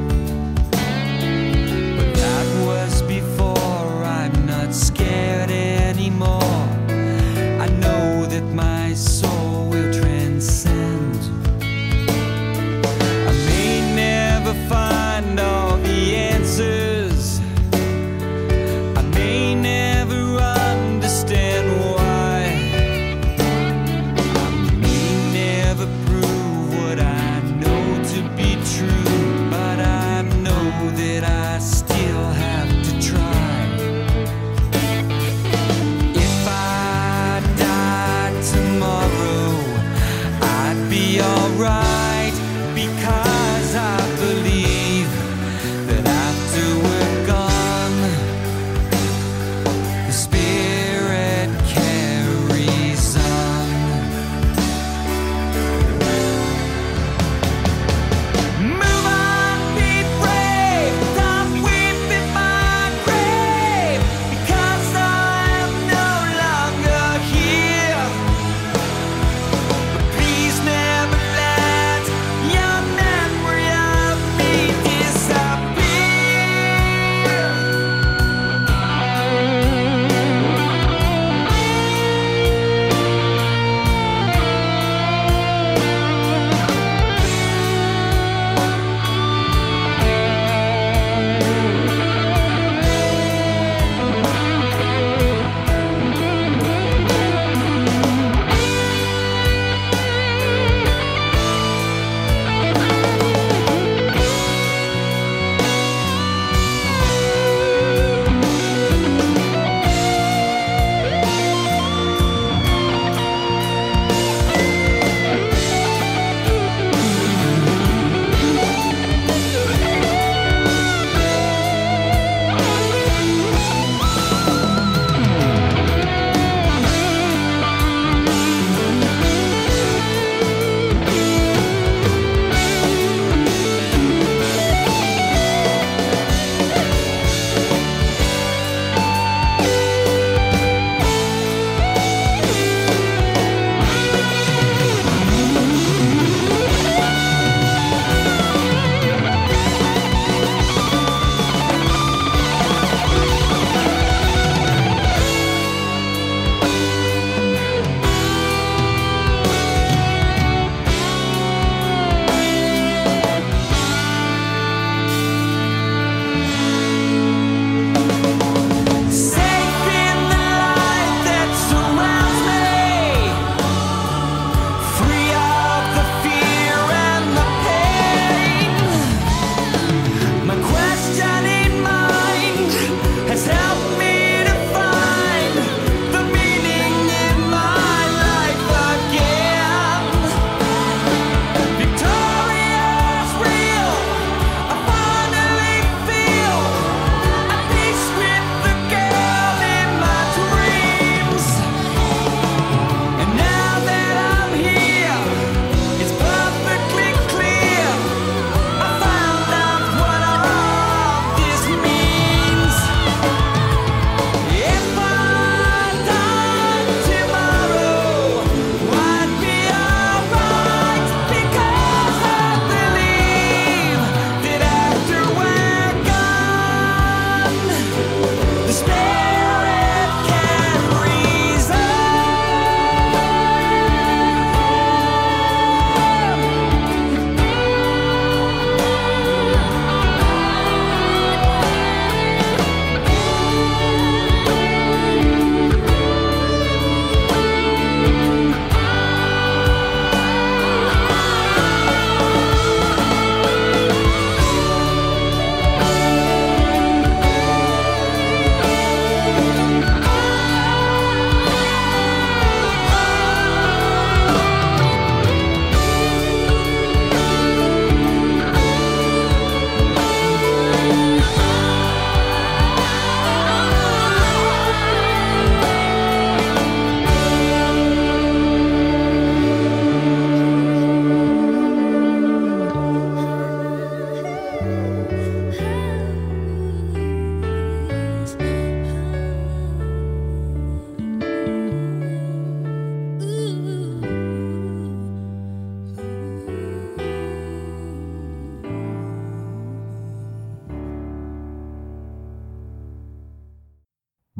but that was before. I'm not scared anymore. I know that my soul will transcend. I may never find all the answers, I may never understand why, I may never prove what I know to be true, but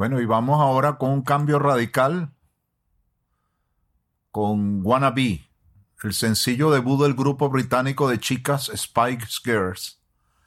Bueno, y vamos ahora con un cambio radical con Wanna Be, el sencillo debut del grupo británico de chicas Spice Girls,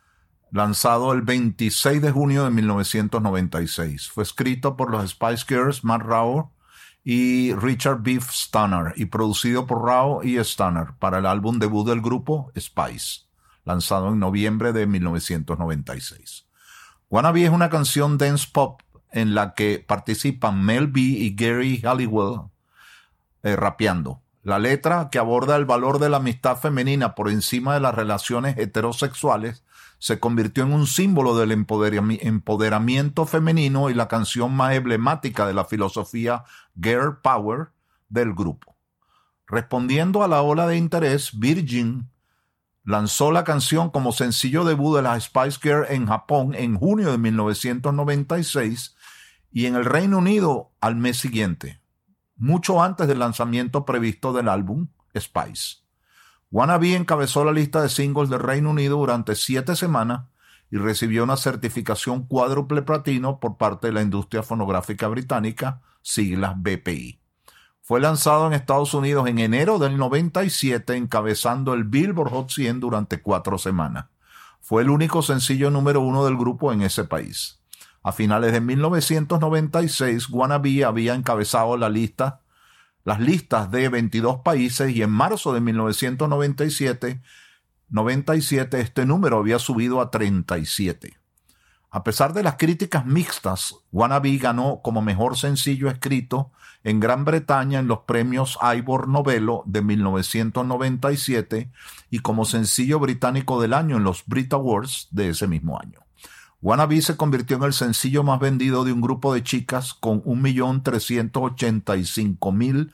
lanzado el veintiséis de junio de mil novecientos noventa y seis. Fue escrito por los Spice Girls, Matt Rao y Richard Beef Stunner, y producido por Rao y Stunner para el álbum debut del grupo Spice, lanzado en noviembre de mil novecientos noventa y seis. Wanna Be es una canción dance pop en la que participan Mel B y Gary Halliwell eh, rapeando. La letra, que aborda el valor de la amistad femenina por encima de las relaciones heterosexuales, se convirtió en un símbolo del empoderamiento femenino y la canción más emblemática de la filosofía Girl Power del grupo. Respondiendo a la ola de interés, Virgin lanzó la canción como sencillo debut de las Spice Girls en Japón en junio de mil novecientos noventa y seis y en el Reino Unido al mes siguiente, mucho antes del lanzamiento previsto del álbum Spice. Wanna Be encabezó la lista de singles del Reino Unido durante siete semanas y recibió una certificación cuádruple platino por parte de la industria fonográfica británica, siglas B P I. Fue lanzado en Estados Unidos en enero del noventa y siete, encabezando el Billboard Hot cien durante cuatro semanas. Fue el único sencillo número uno del grupo en ese país. A finales de mil novecientos noventa y seis, Wanna Be había encabezado la lista las listas de veintidós países y en marzo de mil novecientos noventa y siete, noventa y siete este número había subido a treinta y siete. A pesar de las críticas mixtas, Wanna Be ganó como mejor sencillo escrito en Gran Bretaña en los premios Ivor Novello de mil novecientos noventa y siete y como sencillo británico del año en los Brit Awards de ese mismo año. Wanna Be se convirtió en el sencillo más vendido de un grupo de chicas con un millón trescientos ochenta y cinco mil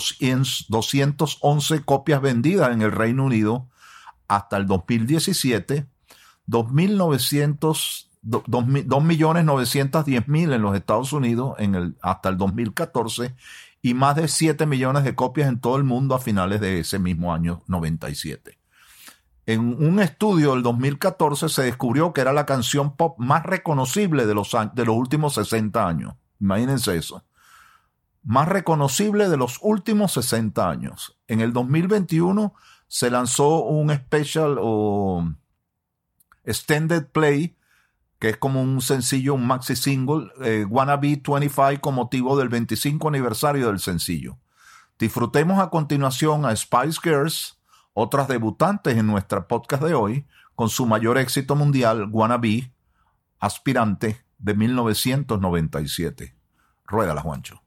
doscientas once copias vendidas en el Reino Unido hasta el dos mil diecisiete, dos millones novecientos diez mil en los Estados Unidos en el, hasta el dos mil catorce y más de siete millones de copias en todo el mundo a finales de ese mismo año noventa y siete. En un estudio del dos mil catorce se descubrió que era la canción pop más reconocible de los, de los últimos sesenta años. Imagínense eso. Más reconocible de los últimos sesenta años. En el dos mil veintiuno se lanzó un special o extended play, que es como un sencillo, un maxi single, eh, Wanna Be veinticinco, con motivo del veinticinco aniversario del sencillo. Disfrutemos a continuación a Spice Girls, otras debutantes en nuestra podcast de hoy, con su mayor éxito mundial, Wanna Be, aspirante de mil novecientos noventa y siete. Ruédala, Juancho.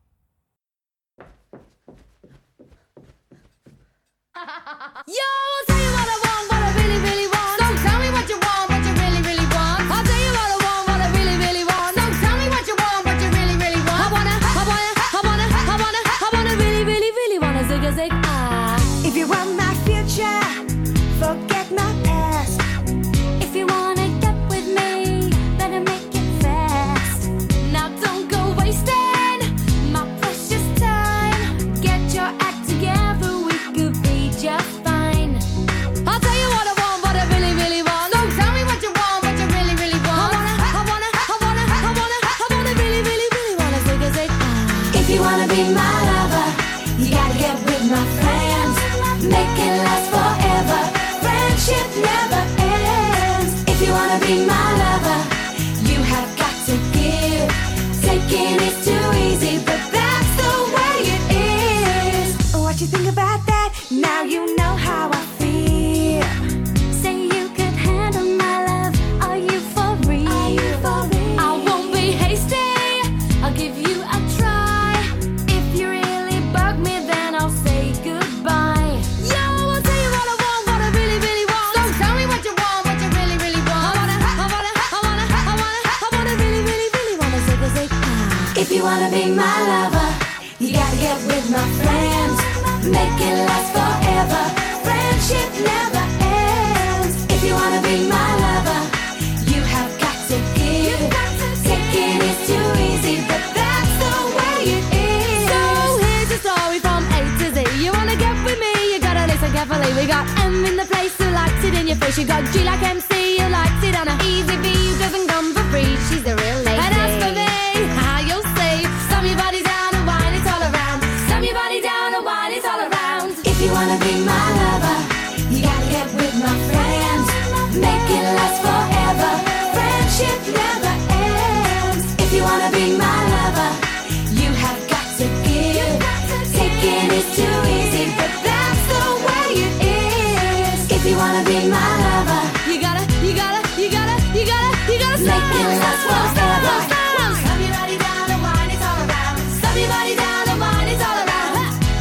Yo, I'll tell you what I want, what I really, really want. Don't tell me what you want, what you really, really want. I'll tell you what I want, what I really, really want. Don't tell me what you want, what you really, really want. I wanna, I wanna, I wanna, I wanna, I wanna really, really, really wanna zig a zig ah. If you want my future, forget my past. If you wanna get with me, better make it fast. Now don't go wasting my precious time. Get your act together, we could be just fine. I'll tell you what I want, what I really, really want. Don't tell me what you want, what you really, really want. I wanna, I wanna, I wanna, I wanna, I wanna really, really, really wanna zig a zig ah. If you wanna be my lover, you gotta get with my friends. Make it last forever. Friendship never ends. If you wanna be my lover, you have got to give. Taking is too easy, but that's the way it is. What you think about that? Now you know how I feel. Say you could handle my love. Are you for real? Are you for real? I won't be hasty. I'll give you a try. If you really bug me, then I'll say goodbye. Yo, I'll tell you what I want, what I really, really want. Don't tell me what you want, what you really, really want. I wanna, I wanna, I wanna, I wanna, I wanna really, really, really wanna zig a zig ah. If you wanna be my lover, you gotta get with my friends. Make it last forever. Friendship never ends. If you wanna be my lover, you have got to give. Taking is too easy, but that's the way it is. So here's your story from A to Z. You wanna get with me, you gotta listen carefully. We got M in the place who likes it in your face. You got G like M C who likes it on a easy B who doesn't come for free. She's the real lady. And as for me, ah, you'll If you wanna be my lover, you gotta, you gotta, you gotta, you gotta, you gotta make it last forever. Stop your body down and wine, it's all around. Stop your body down and wine, it's all around.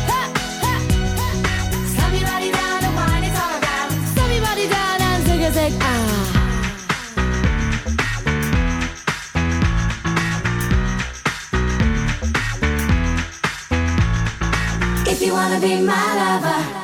Stop your body down and wine, it's all around. Stop your body down and zig a zig ah. If you wanna be my lover.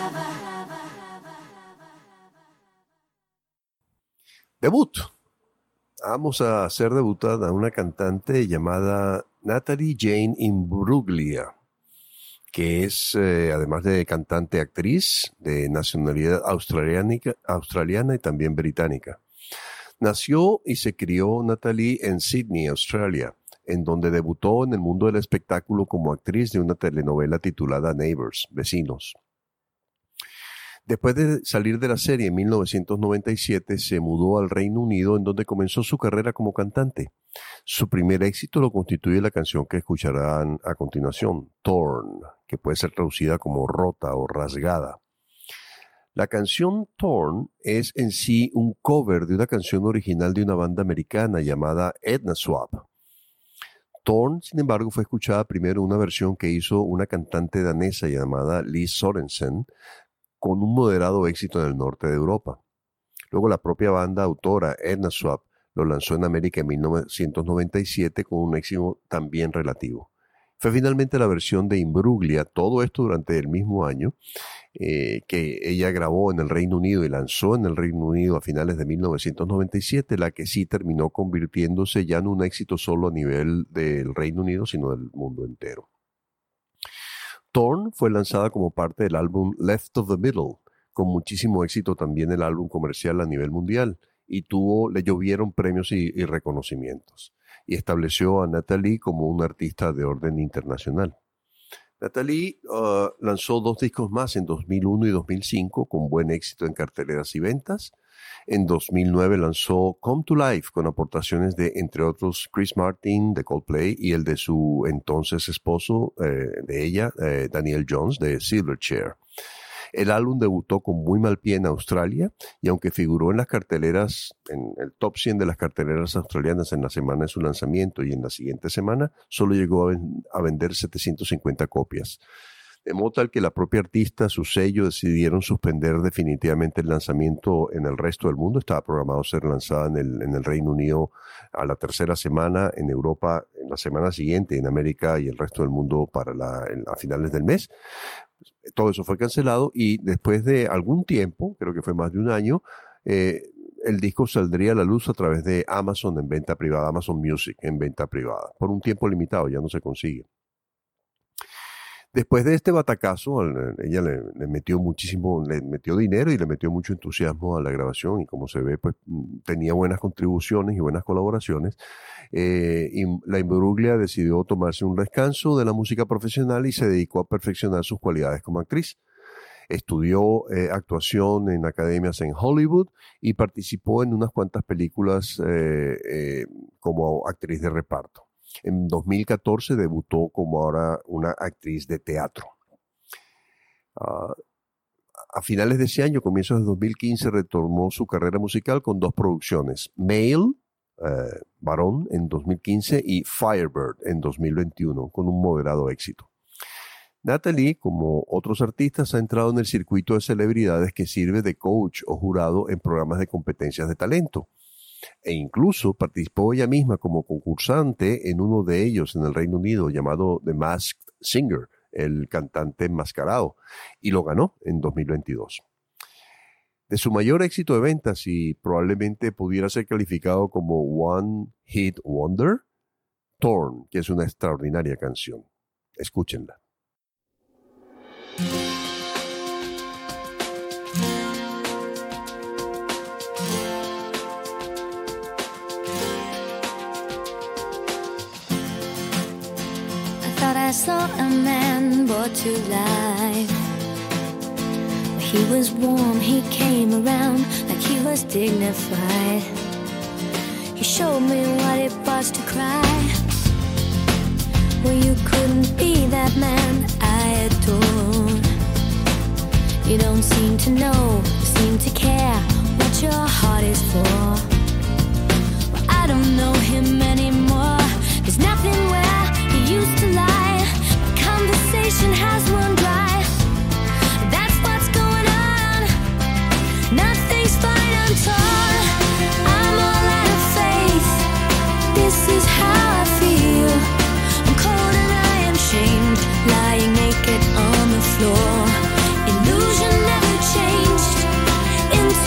Debut. Vamos a hacer debutar a una cantante llamada Natalie Jane Imbruglia, que es, eh, además de cantante, actriz de nacionalidad australiana, australiana y también británica. Nació y se crió Natalie en Sydney, Australia, en donde debutó en el mundo del espectáculo como actriz de una telenovela titulada Neighbours, Vecinos. Después de salir de la serie en mil novecientos noventa y siete, se mudó al Reino Unido, en donde comenzó su carrera como cantante. Su primer éxito lo constituye la canción que escucharán a continuación, Torn, que puede ser traducida como rota o rasgada. La canción Torn es en sí un cover de una canción original de una banda americana llamada Edna Swap. Torn, sin embargo, fue escuchada primero en una versión que hizo una cantante danesa llamada Liz Sorensen, con un moderado éxito en el norte de Europa. Luego la propia banda autora Edna Swap lo lanzó en América en mil novecientos noventa y siete con un éxito también relativo. Fue finalmente la versión de Imbruglia, todo esto durante el mismo año, eh, que ella grabó en el Reino Unido y lanzó en el Reino Unido a finales de mil novecientos noventa y siete, la que sí terminó convirtiéndose ya en un éxito solo a nivel del Reino Unido, sino del mundo entero. Torn fue lanzada como parte del álbum Left of the Middle, con muchísimo éxito también el álbum comercial a nivel mundial, y tuvo, le llovieron premios y, y reconocimientos, y estableció a Natalie como una artista de orden internacional. Natalie uh, lanzó dos discos más en dos mil uno y dos mil cinco con buen éxito en carteleras y ventas. En dos mil nueve lanzó Come to Life con aportaciones de, entre otros, Chris Martin de Coldplay y el de su entonces esposo eh, de ella, eh, Daniel Jones de Silverchair. El álbum debutó con muy mal pie en Australia y aunque figuró en las carteleras, en el top cien de las carteleras australianas en la semana de su lanzamiento y en la siguiente semana, solo llegó a, ven- a vender setecientas cincuenta copias. De modo tal que la propia artista, su sello, decidieron suspender definitivamente el lanzamiento en el resto del mundo. Estaba programado ser lanzada en el, en el Reino Unido a la tercera semana, en Europa en la semana siguiente, en América y el resto del mundo para la, en, a finales del mes. Todo eso fue cancelado y después de algún tiempo, creo que fue más de un año, eh, el disco saldría a la luz a través de Amazon en venta privada, Amazon Music en venta privada, por un tiempo limitado, ya no se consigue. Después de este batacazo, ella le, le metió muchísimo, le metió dinero y le metió mucho entusiasmo a la grabación y como se ve, pues tenía buenas contribuciones y buenas colaboraciones. Eh, y la Imbruglia decidió tomarse un descanso de la música profesional y se dedicó a perfeccionar sus cualidades como actriz. Estudió eh, actuación en academias en Hollywood y participó en unas cuantas películas eh, eh, como actriz de reparto. En dos mil catorce debutó como ahora una actriz de teatro. Uh, a finales de ese año, comienzos de dos mil quince, retomó su carrera musical con dos producciones, Male, eh, varón, en dos mil quince y Firebird en dos mil veintiuno, con un moderado éxito. Natalie, como otros artistas, ha entrado en el circuito de celebridades que sirve de coach o jurado en programas de competencias de talento. E incluso participó ella misma como concursante en uno de ellos en el Reino Unido llamado The Masked Singer, el cantante enmascarado, y lo ganó en dos mil veintidós. De su mayor éxito de ventas y probablemente pudiera ser calificado como One Hit Wonder, Torn, que es una extraordinaria canción. Escúchenla. I saw a man brought to life. He was warm, he came around like he was dignified. He showed me what it was to cry. Well, you couldn't be that man I adored. You don't seem to know, seem to care.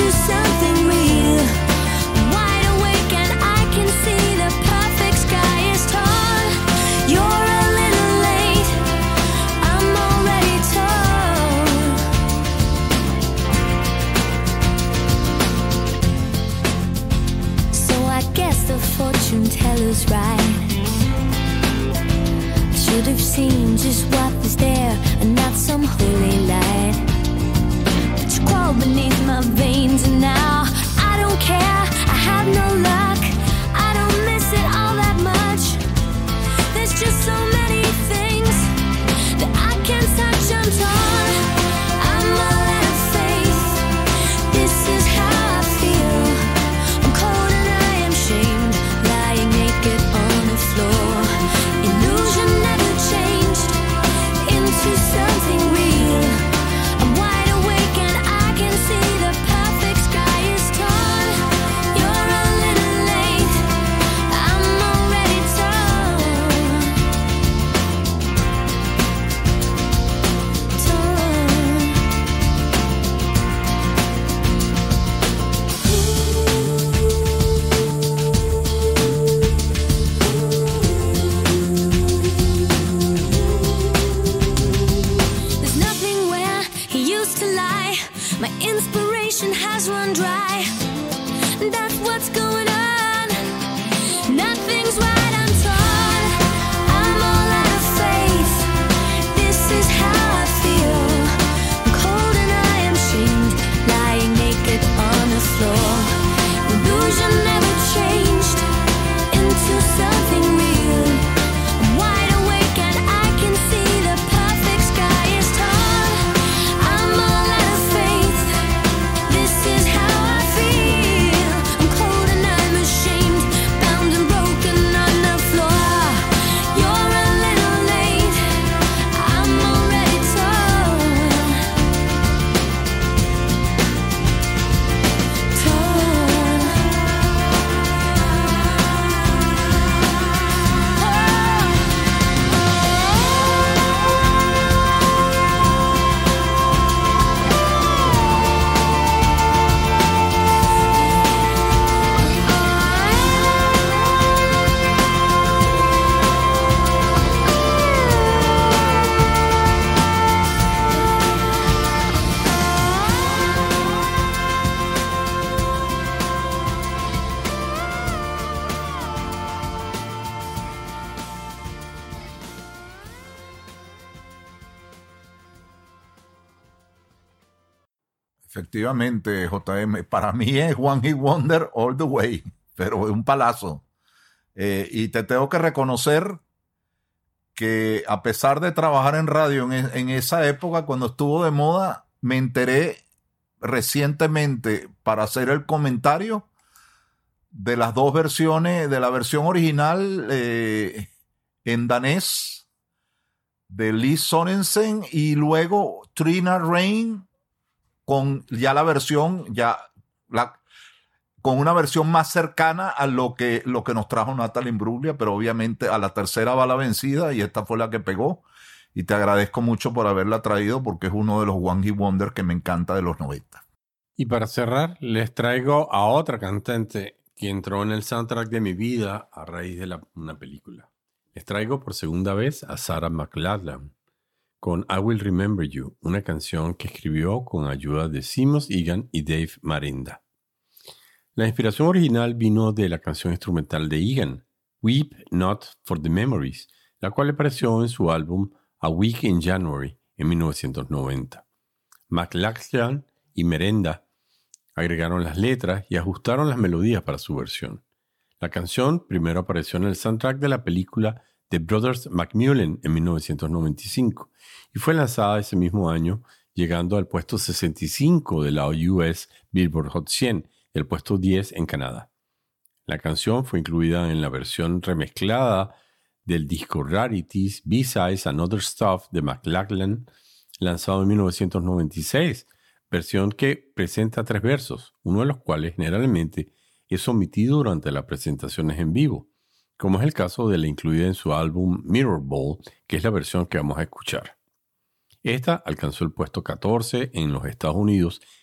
into something real. I'm wide awake and I can see the perfect sky is tall. You're a little late, I'm already told. So I guess the fortune teller's right. Should have seen just what was there and not some holy light. But you crawl beneath my veins and now I don't care, I have no luck. I don't miss it all that much. There's just so many things that I can't touch. I'm torn, I'm all out of faith. This is how I feel. I'm cold and I am shamed, lying naked on the floor. Illusion never changed into something real. I'm wide awake and I can see the perfect sky is tall. You're a little late, I'm already told. There's nothing where he used to lie. My inspiration has run dry. That's what's going on. Nothing's right, I'm torn. I'm all out of faith. This is how I feel. I'm cold and I am shamed, lying naked on the floor. Illusion never changed into something real. I'm wide awake and I can see the perfect sky is tall. I'm all out of faith. This is how I feel. I'm cold and I'm ashamed, bound and broken on the floor. You're a little late, I'm already told. Efectivamente, J M, para mí es One Hit Wonder all the way, pero es un palazo. Eh, y te tengo que reconocer que a pesar de trabajar en radio en, en esa época, cuando estuvo de moda, me enteré recientemente para hacer el comentario de las dos versiones, de la versión original eh, en danés de Lee Sorensen y luego Trina Rein con ya la versión, ya la, con una versión más cercana a lo que, lo que nos trajo Natalie Imbruglia, pero obviamente a la tercera va la vencida y esta fue la que pegó. Y te agradezco mucho por haberla traído porque es uno de los One Hit Wonder que me encanta de los noventa. Y para cerrar, les traigo a otra cantante que entró en el soundtrack de mi vida a raíz de la, una película. Les traigo por segunda vez a Sarah McLachlan con I Will Remember You, una canción que escribió con ayuda de Seamus Egan y Dave Marinda. La inspiración original vino de la canción instrumental de Egan, Weep Not for the Memories, la cual apareció en su álbum A Week in January en mil novecientos noventa. McLachlan y Merenda agregaron las letras y ajustaron las melodías para su versión. La canción primero apareció en el soundtrack de la película The Brothers McMullen en mil novecientos noventa y cinco y fue lanzada ese mismo año, llegando al puesto sesenta y cinco de la U S Billboard Hot cien y el puesto diez en Canadá. La canción fue incluida en la versión remezclada del disco Rarities B-Sides and Other Stuff de McLachlan, lanzado en mil novecientos noventa y seis, versión que presenta tres versos, uno de los cuales generalmente es omitido durante las presentaciones en vivo, como es el caso de la incluida en su álbum Mirror Ball, que es la versión que vamos a escuchar. Esta alcanzó el puesto catorce en los Estados Unidos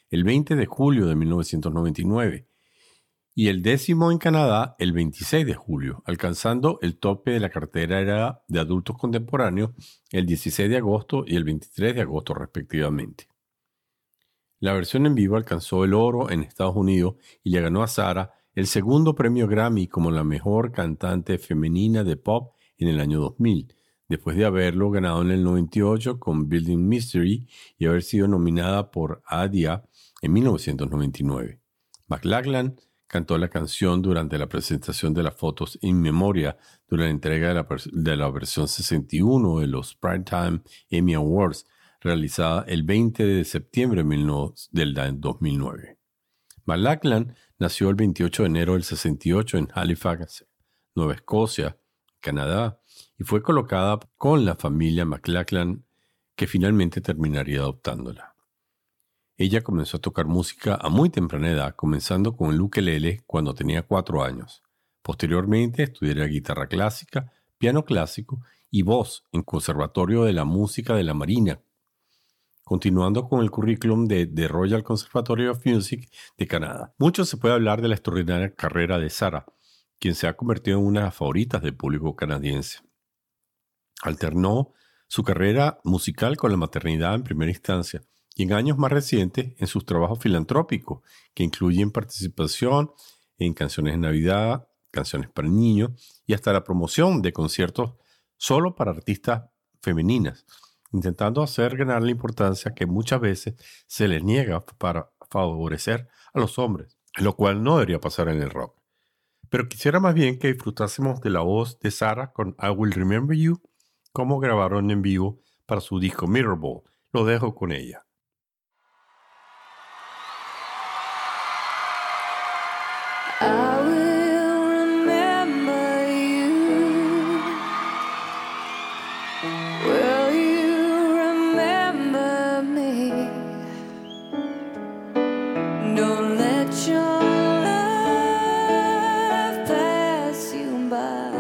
el veinte de julio de mil novecientos noventa y nueve y el décimo en Canadá el veintiséis de julio, alcanzando el tope de la cartelera de adultos contemporáneos el dieciséis de agosto y el veintitrés de agosto respectivamente. La versión en vivo alcanzó el oro en Estados Unidos y le ganó a Sarah el segundo premio Grammy como la mejor cantante femenina de pop en el año dos mil, después de haberlo ganado en el noventa y ocho con Building Mystery y haber sido nominada por Adia en mil novecientos noventa y nueve. McLachlan cantó la canción durante la presentación de las fotos In Memoria durante la entrega de la, de la versión sesenta y uno de los Primetime Emmy Awards, realizada el veinte de septiembre del dos mil nueve. McLachlan nació el veintiocho de enero del sesenta y ocho en Halifax, Nueva Escocia, Canadá, y fue colocada con la familia McLachlan, que finalmente terminaría adoptándola. Ella comenzó a tocar música a muy temprana edad, comenzando con el ukelele cuando tenía cuatro años. Posteriormente estudiaría guitarra clásica, piano clásico y voz en Conservatorio de la Música de la Marina, continuando con el currículum de The Royal Conservatory of Music de Canadá. Mucho se puede hablar de la extraordinaria carrera de Sarah, quien se ha convertido en una de las favoritas del público canadiense. Alternó su carrera musical con la maternidad en primera instancia y en años más recientes en sus trabajos filantrópicos, que incluyen participación en canciones de Navidad, canciones para niños y hasta la promoción de conciertos solo para artistas femeninas, intentando hacer ganar la importancia que muchas veces se les niega para favorecer a los hombres, lo cual no debería pasar en el rock. Pero quisiera más bien que disfrutásemos de la voz de Sarah con I Will Remember You, como grabaron en vivo para su disco Mirrorball. Lo dejo con ella. I will remember you. Will you remember me? Don't let your love pass you by.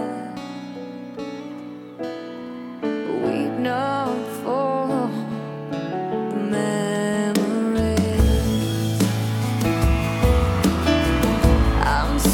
Weep not for the memories. I'm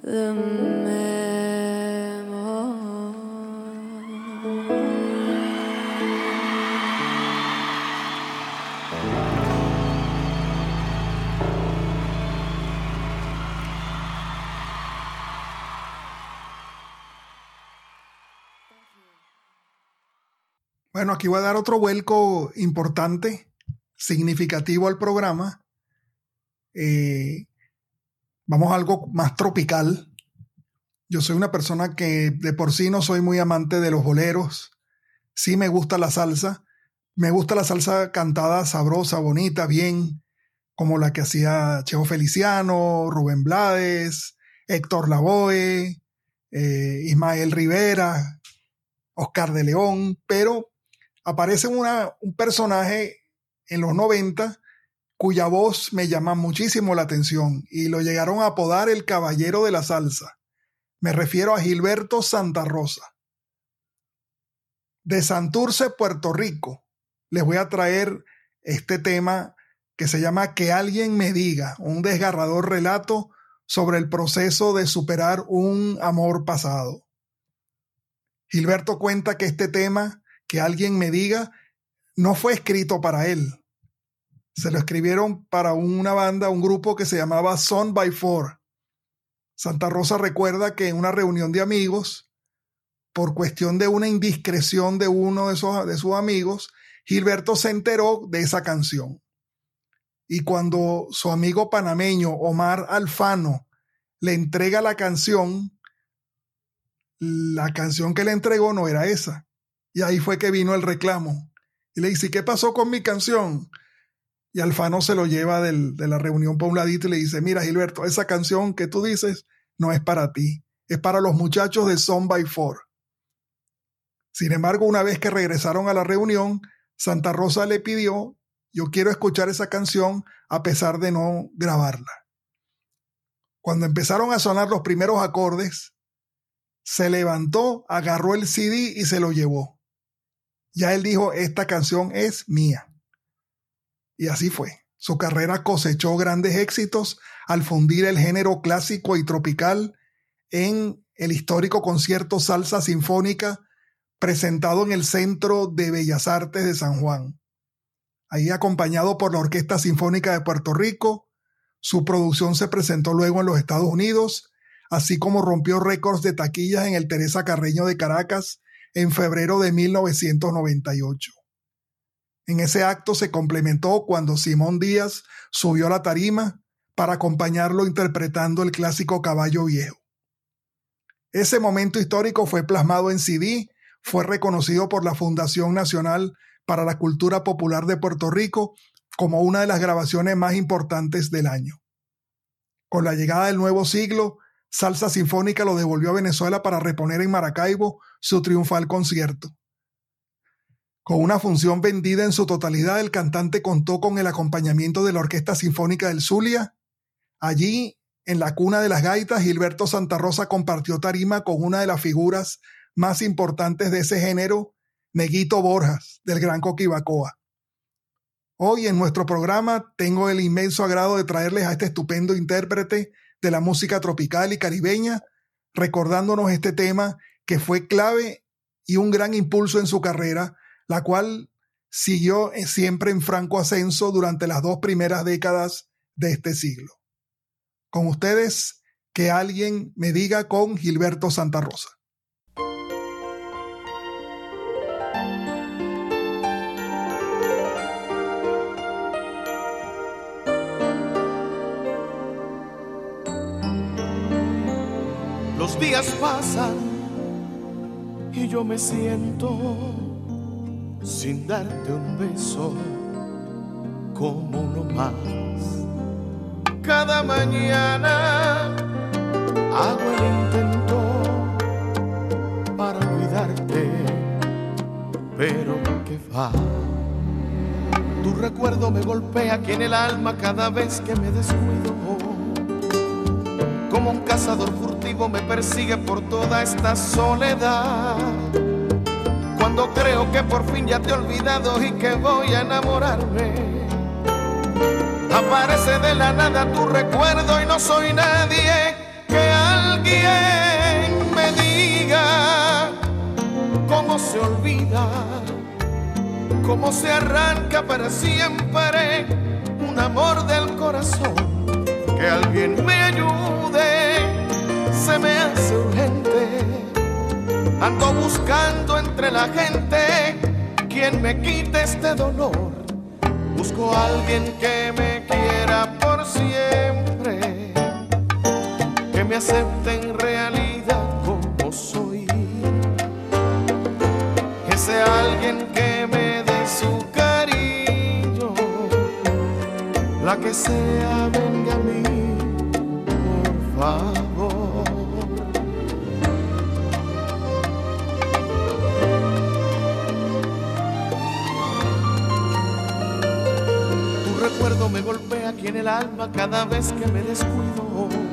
the memory. Bueno, aquí voy a dar otro vuelco importante, significativo al programa. Eh, vamos a algo más tropical. Yo soy una persona que de por sí no soy muy amante de los boleros. Sí me gusta la salsa. Me gusta la salsa cantada sabrosa, bonita, bien, como la que hacía Cheo Feliciano, Rubén Blades, Héctor Lavoe, eh, Ismael Rivera, Oscar de León, pero aparece una, un personaje en los noventa cuya voz me llama muchísimo la atención y lo llegaron a apodar el caballero de la salsa. Me refiero a Gilberto Santa Rosa. De Santurce, Puerto Rico, les voy a traer este tema que se llama Que alguien me diga, un desgarrador relato sobre el proceso de superar un amor pasado. Gilberto cuenta que este tema, Que alguien me diga, no fue escrito para él. Se lo escribieron para una banda, un grupo que se llamaba Son by Four. Santa Rosa recuerda que en una reunión de amigos, por cuestión de una indiscreción de uno de, esos, de sus amigos, Gilberto se enteró de esa canción. Y cuando su amigo panameño Omar Alfano le entrega la canción, la canción que le entregó no era esa. Y ahí fue que vino el reclamo. Y le dice, ¿qué pasó con mi canción? Y Alfano se lo lleva del, de la reunión por un ladito y le dice, mira Gilberto, esa canción que tú dices no es para ti, es para los muchachos de Son by Four. Sin embargo, una vez que regresaron a la reunión, Santa Rosa le pidió, yo quiero escuchar esa canción a pesar de no grabarla. Cuando empezaron a sonar los primeros acordes, se levantó, agarró el C D y se lo llevó. Ya él dijo, esta canción es mía. Y así fue. Su carrera cosechó grandes éxitos al fundir el género clásico y tropical en el histórico concierto Salsa Sinfónica presentado en el Centro de Bellas Artes de San Juan. Ahí acompañado por la Orquesta Sinfónica de Puerto Rico, su producción se presentó luego en los Estados Unidos, así como rompió récords de taquillas en el Teresa Carreño de Caracas en febrero de mil novecientos noventa y ocho. En ese acto se complementó cuando Simón Díaz subió a la tarima para acompañarlo interpretando el clásico Caballo Viejo. Ese momento histórico fue plasmado en C D, fue reconocido por la Fundación Nacional para la Cultura Popular de Puerto Rico como una de las grabaciones más importantes del año. Con la llegada del nuevo siglo, Salsa Sinfónica lo devolvió a Venezuela para reponer en Maracaibo su triunfal concierto. Con una función vendida en su totalidad, el cantante contó con el acompañamiento de la Orquesta Sinfónica del Zulia. Allí, en la cuna de las gaitas, Gilberto Santa Rosa compartió tarima con una de las figuras más importantes de ese género, Neguito Borjas, del Gran Coquibacoa. Hoy en nuestro programa tengo el inmenso agrado de traerles a este estupendo intérprete de la música tropical y caribeña, recordándonos este tema que fue clave y un gran impulso en su carrera, la cual siguió siempre en franco ascenso durante las dos primeras décadas de este siglo. Con ustedes, Que alguien me diga, con Gilberto Santa Rosa. Los días pasan y yo me siento sin darte un beso como uno más. Cada mañana hago el intento para olvidarte, pero ¿qué va? Tu recuerdo me golpea aquí en el alma cada vez que me descuido. Como un cazador furtivo me persigue por toda esta soledad. Cuando creo que por fin ya te he olvidado y que voy a enamorarme, aparece de la nada tu recuerdo y no soy nadie. Que alguien olvida cómo se arranca para siempre un amor del corazón. Que alguien me ayude, se me hace urgente. Ando buscando entre la gente quien me quite este dolor. Busco a alguien que me quiera por siempre, que me acepte en realidad como soy. Ese alguien que me dé su cariño, la que sea venga a mí, por favor. Tu recuerdo me golpea aquí en el alma cada vez que me descuido.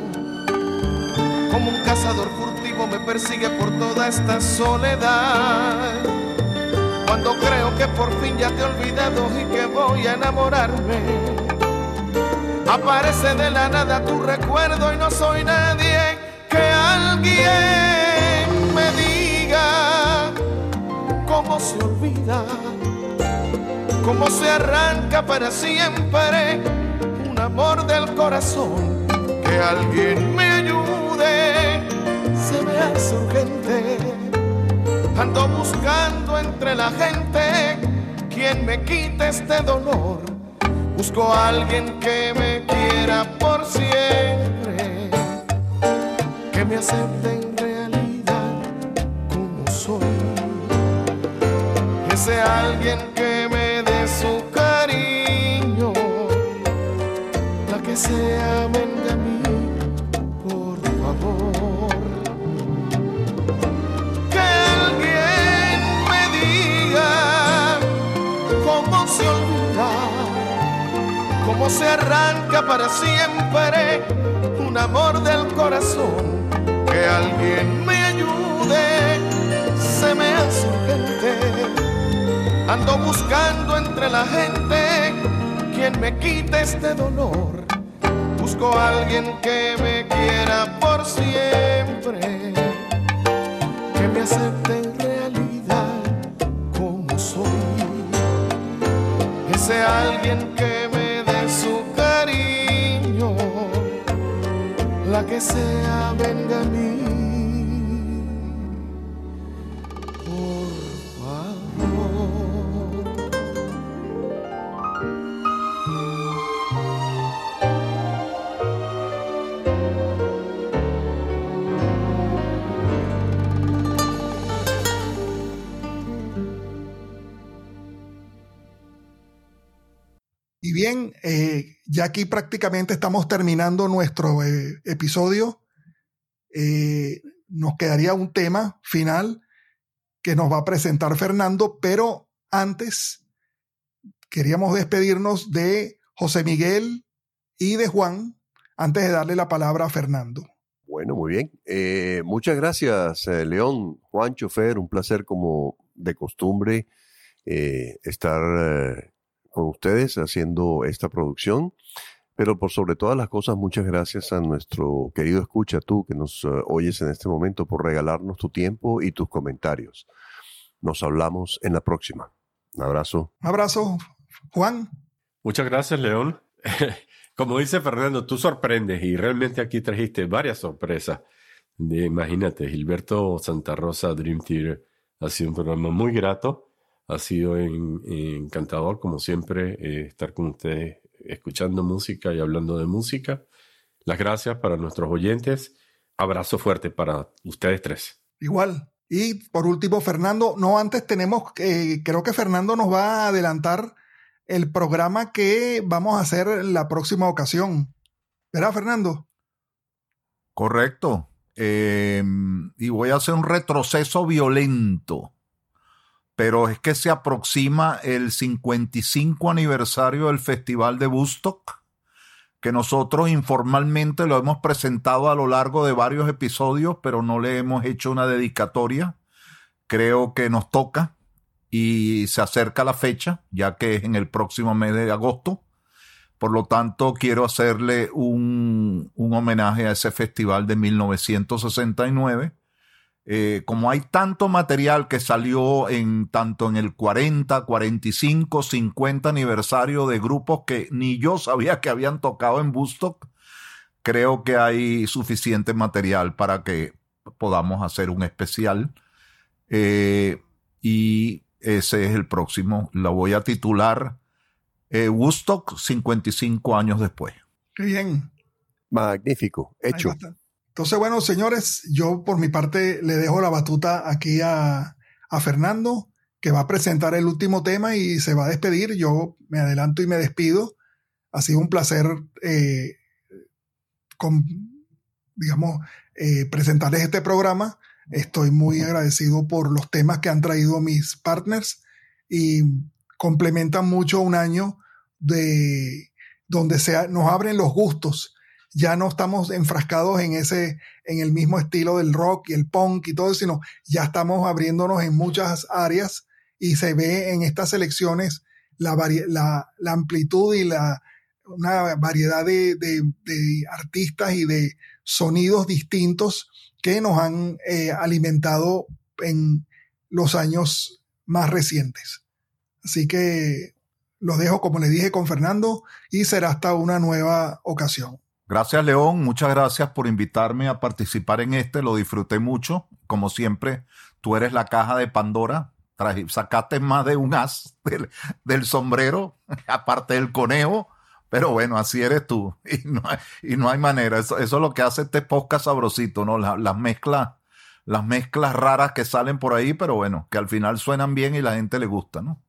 Como un cazador furtivo me persigue por toda esta soledad. Cuando creo que por fin ya te he olvidado y que voy a enamorarme, aparece de la nada tu recuerdo y no soy nadie. Que alguien me diga cómo se olvida, cómo se arranca para siempre un amor del corazón. Que alguien me ayude, se me hace urgente. Ando buscando entre la gente quien me quite este dolor. Busco a alguien que me quiera por siempre, que me acepte en realidad como soy. Ese alguien que me dé su cariño, la que sea venga a mí, por favor. Que alguien me diga cómo se olvida, cómo se arranca para siempre un amor del corazón. Que alguien me ayude, se me hace urgente. Ando buscando entre la gente quien me quite este dolor. Busco a alguien que me quiera por siempre, que me acepte en realidad como soy. Ese alguien que me dé su cariño, la que sea venga a mí, por favor. Y bien, eh, ya aquí prácticamente estamos terminando nuestro eh, episodio. Eh, nos quedaría un tema final que nos va a presentar Fernando, pero antes queríamos despedirnos de José Miguel y de Juan antes de darle la palabra a Fernando. Bueno, muy bien. Eh, muchas gracias, eh, León, Juan, chofer. Un placer como de costumbre eh, estar eh, con ustedes haciendo esta producción. Pero por sobre todas las cosas, muchas gracias a nuestro querido escucha, tú que nos uh, oyes en este momento, por regalarnos tu tiempo y tus comentarios. Nos hablamos en la próxima. Un abrazo. Un abrazo, Juan. Muchas gracias, León. Como dice Fernando, tú sorprendes y realmente aquí trajiste varias sorpresas. De, imagínate, Gilberto Santa Rosa Dream Theater ha sido un programa muy grato. Ha sido en, encantador, como siempre, eh, estar con ustedes escuchando música y hablando de música. Las gracias para nuestros oyentes. Abrazo fuerte para ustedes tres. Igual. Y por último, Fernando, no antes tenemos, eh, creo que Fernando nos va a adelantar el programa que vamos a hacer en la próxima ocasión. ¿Verdad, Fernando? Correcto. Eh, y voy a hacer un retroceso violento. Pero es que se aproxima el cincuenta y cinco aniversario del Festival de Woodstock, que nosotros informalmente lo hemos presentado a lo largo de varios episodios, pero no le hemos hecho una dedicatoria. Creo que nos toca y se acerca la fecha, ya que es en el próximo mes de agosto. Por lo tanto, quiero hacerle un, un homenaje a ese festival de mil novecientos sesenta y nueve, Eh, como hay tanto material que salió en tanto en el cuarenta, cuarenta y cinco, cincuenta aniversario de grupos que ni yo sabía que habían tocado en Woodstock, creo que hay suficiente material para que podamos hacer un especial. Eh, y ese es el próximo. Lo voy a titular eh, Woodstock cincuenta y cinco años después. Qué bien. Magnífico, hecho. Entonces, bueno, señores, yo por mi parte le dejo la batuta aquí a, a Fernando, que va a presentar el último tema y se va a despedir. Yo me adelanto y me despido. Ha sido un placer, eh, con, digamos, eh, presentarles este programa. Estoy muy agradecido por los temas que han traído mis partners y complementan mucho un año de donde se, nos abren los gustos. Ya no estamos enfrascados en ese, en el mismo estilo del rock y el punk y todo eso, sino ya estamos abriéndonos en muchas áreas y se ve en estas selecciones la, vari- la, la amplitud y la, una variedad de, de, de artistas y de sonidos distintos que nos han eh, alimentado en los años más recientes. Así que los dejo, como le dije, con Fernando y será hasta una nueva ocasión. Gracias, León. Muchas gracias por invitarme a participar en este. Lo disfruté mucho. Como siempre, tú eres la caja de Pandora. Traje, sacaste más de un as del, del sombrero, aparte del conejo. Pero bueno, así eres tú. Y no hay, y no hay manera. Eso, eso es lo que hace este podcast sabrosito, ¿no? La, las mezclas, las mezclas raras que salen por ahí, pero bueno, que al final suenan bien y la gente le gusta, ¿no?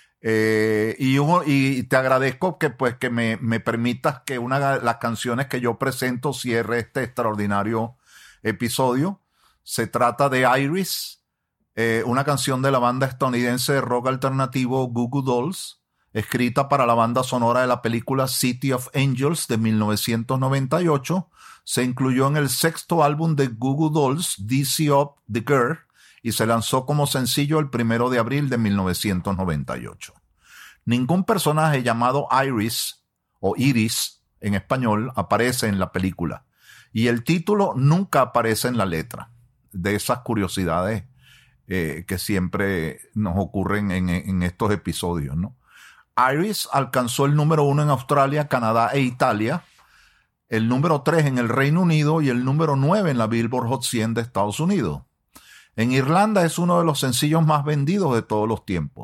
Eh, y, uno, y te agradezco que pues que me, me permitas que una de las canciones que yo presento cierre este extraordinario episodio. Se trata de Iris, eh, una canción de la banda estadounidense de rock alternativo Goo Goo Dolls, escrita para la banda sonora de la película City of Angels de mil novecientos noventa y ocho. Se incluyó en el sexto álbum de Goo Goo Dolls, D C Up the Girl, y se lanzó como sencillo el primero de abril de mil novecientos noventa y ocho. Ningún personaje llamado Iris o Iris en español aparece en la película y el título nunca aparece en la letra. De esas curiosidades eh, que siempre nos ocurren en, en estos episodios, ¿no? Iris alcanzó el número uno en Australia, Canadá e Italia, el número tres en el Reino Unido y el número nueve en la Billboard Hot cien de Estados Unidos. En Irlanda es uno de los sencillos más vendidos de todos los tiempos.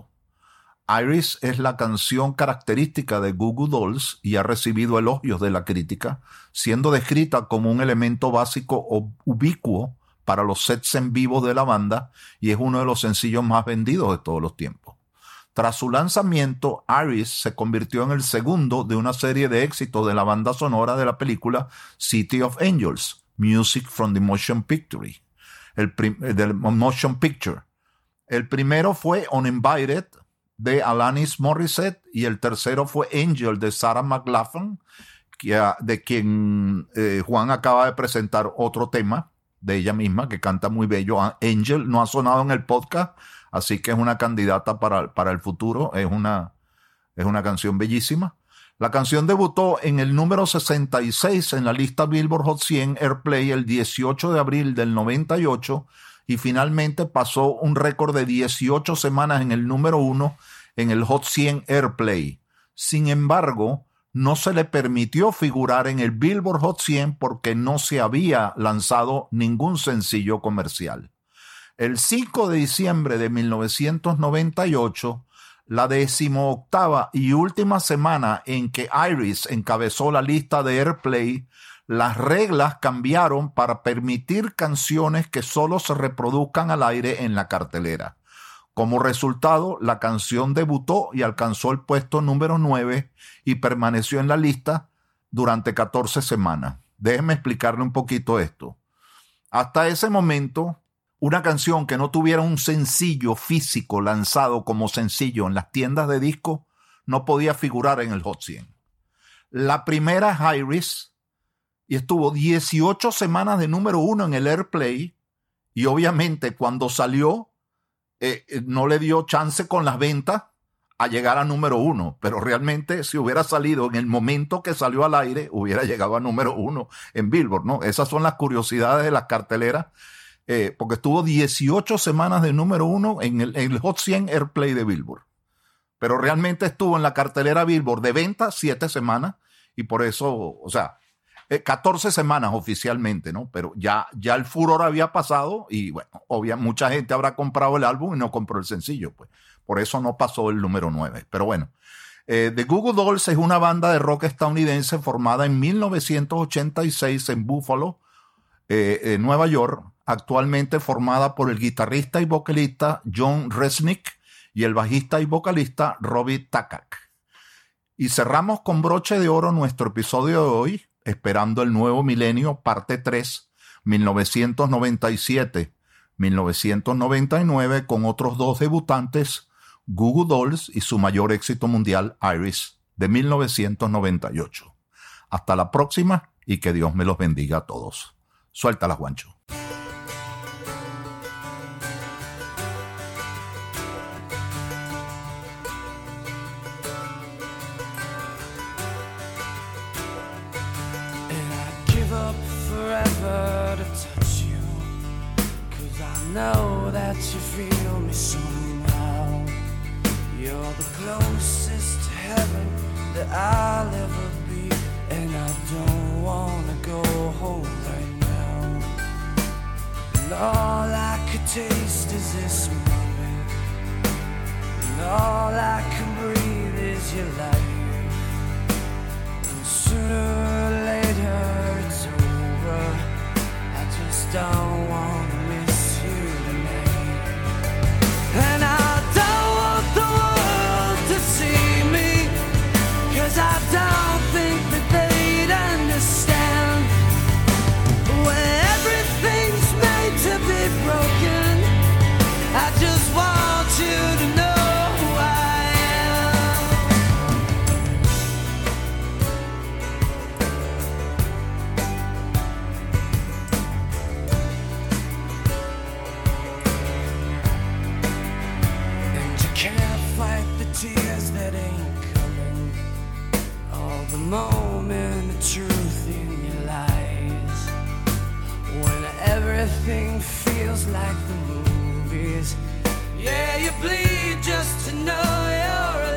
Iris es la canción característica de Goo Goo Dolls y ha recibido elogios de la crítica, siendo descrita como un elemento básico o ubicuo para los sets en vivo de la banda y es uno de los sencillos más vendidos de todos los tiempos. Tras su lanzamiento, Iris se convirtió en el segundo de una serie de éxitos de la banda sonora de la película City of Angels, Music from the Motion Picture. El prim- del Motion Picture. El primero fue Uninvited de Alanis Morissette y el tercero fue Angel de Sarah McLachlan, que, de quien eh, Juan acaba de presentar otro tema de ella misma que canta muy bello. Angel no ha sonado en el podcast, así que es una candidata para, para el futuro. Es una, es una canción bellísima. La canción debutó en el número sesenta y seis en la lista Billboard Hot cien Airplay el dieciocho de abril del noventa y ocho y finalmente pasó un récord de dieciocho semanas en el número uno en el Hot cien Airplay. Sin embargo, no se le permitió figurar en el Billboard Hot cien porque no se había lanzado ningún sencillo comercial. El cinco de diciembre de mil novecientos noventa y ocho, la decimoctava y última semana en que Iris encabezó la lista de Airplay, las reglas cambiaron para permitir canciones que solo se reproduzcan al aire en la cartelera. Como resultado, la canción debutó y alcanzó el puesto número nueve y permaneció en la lista durante catorce semanas. Déjenme explicarle un poquito esto. Hasta ese momento, una canción que no tuviera un sencillo físico lanzado como sencillo en las tiendas de disco no podía figurar en el Hot cien. La primera es Iris y estuvo dieciocho semanas de número uno en el Airplay y obviamente cuando salió eh, no le dio chance con las ventas a llegar a número uno, pero realmente si hubiera salido en el momento que salió al aire hubiera llegado a número uno en Billboard, ¿no? Esas son las curiosidades de las carteleras eh, porque estuvo dieciocho semanas de número uno en el, en el Hot cien Airplay de Billboard. Pero realmente estuvo en la cartelera Billboard de venta siete semanas y por eso, o sea, eh, catorce semanas oficialmente, ¿no? Pero ya, ya el furor había pasado y bueno, obviamente mucha gente habrá comprado el álbum y no compró el sencillo, pues. Por eso no pasó el número nueve. Pero bueno, eh, The Goo Goo Dolls es una banda de rock estadounidense formada en mil novecientos ochenta y seis en Buffalo, eh, en Nueva York, actualmente formada por el guitarrista y vocalista John Resnick y el bajista y vocalista Robbie Takak. Y cerramos con broche de oro nuestro episodio de hoy, Esperando el Nuevo Milenio, parte tres, mil novecientos noventa y siete a mil novecientos noventa y nueve, con otros dos debutantes, Goo Goo Dolls y su mayor éxito mundial, Iris, de mil novecientos noventa y ocho. Hasta la próxima y que Dios me los bendiga a todos. Suéltala, Juancho. Know that you feel me somehow. You're the closest to heaven that I'll ever be, and I don't wanna go home right now. And all I could taste is this moment, and all I can breathe is your life. And sooner or later it's over. I just don't wanna miss you tonight. And I don't want the world to see me, 'cause I don't think that they'd understand. When everything's made to be broken, I just want you to know who I tears that ain't coming, all the moment of truth in your lies. When everything feels like the movies, yeah, you bleed just to know you're alive.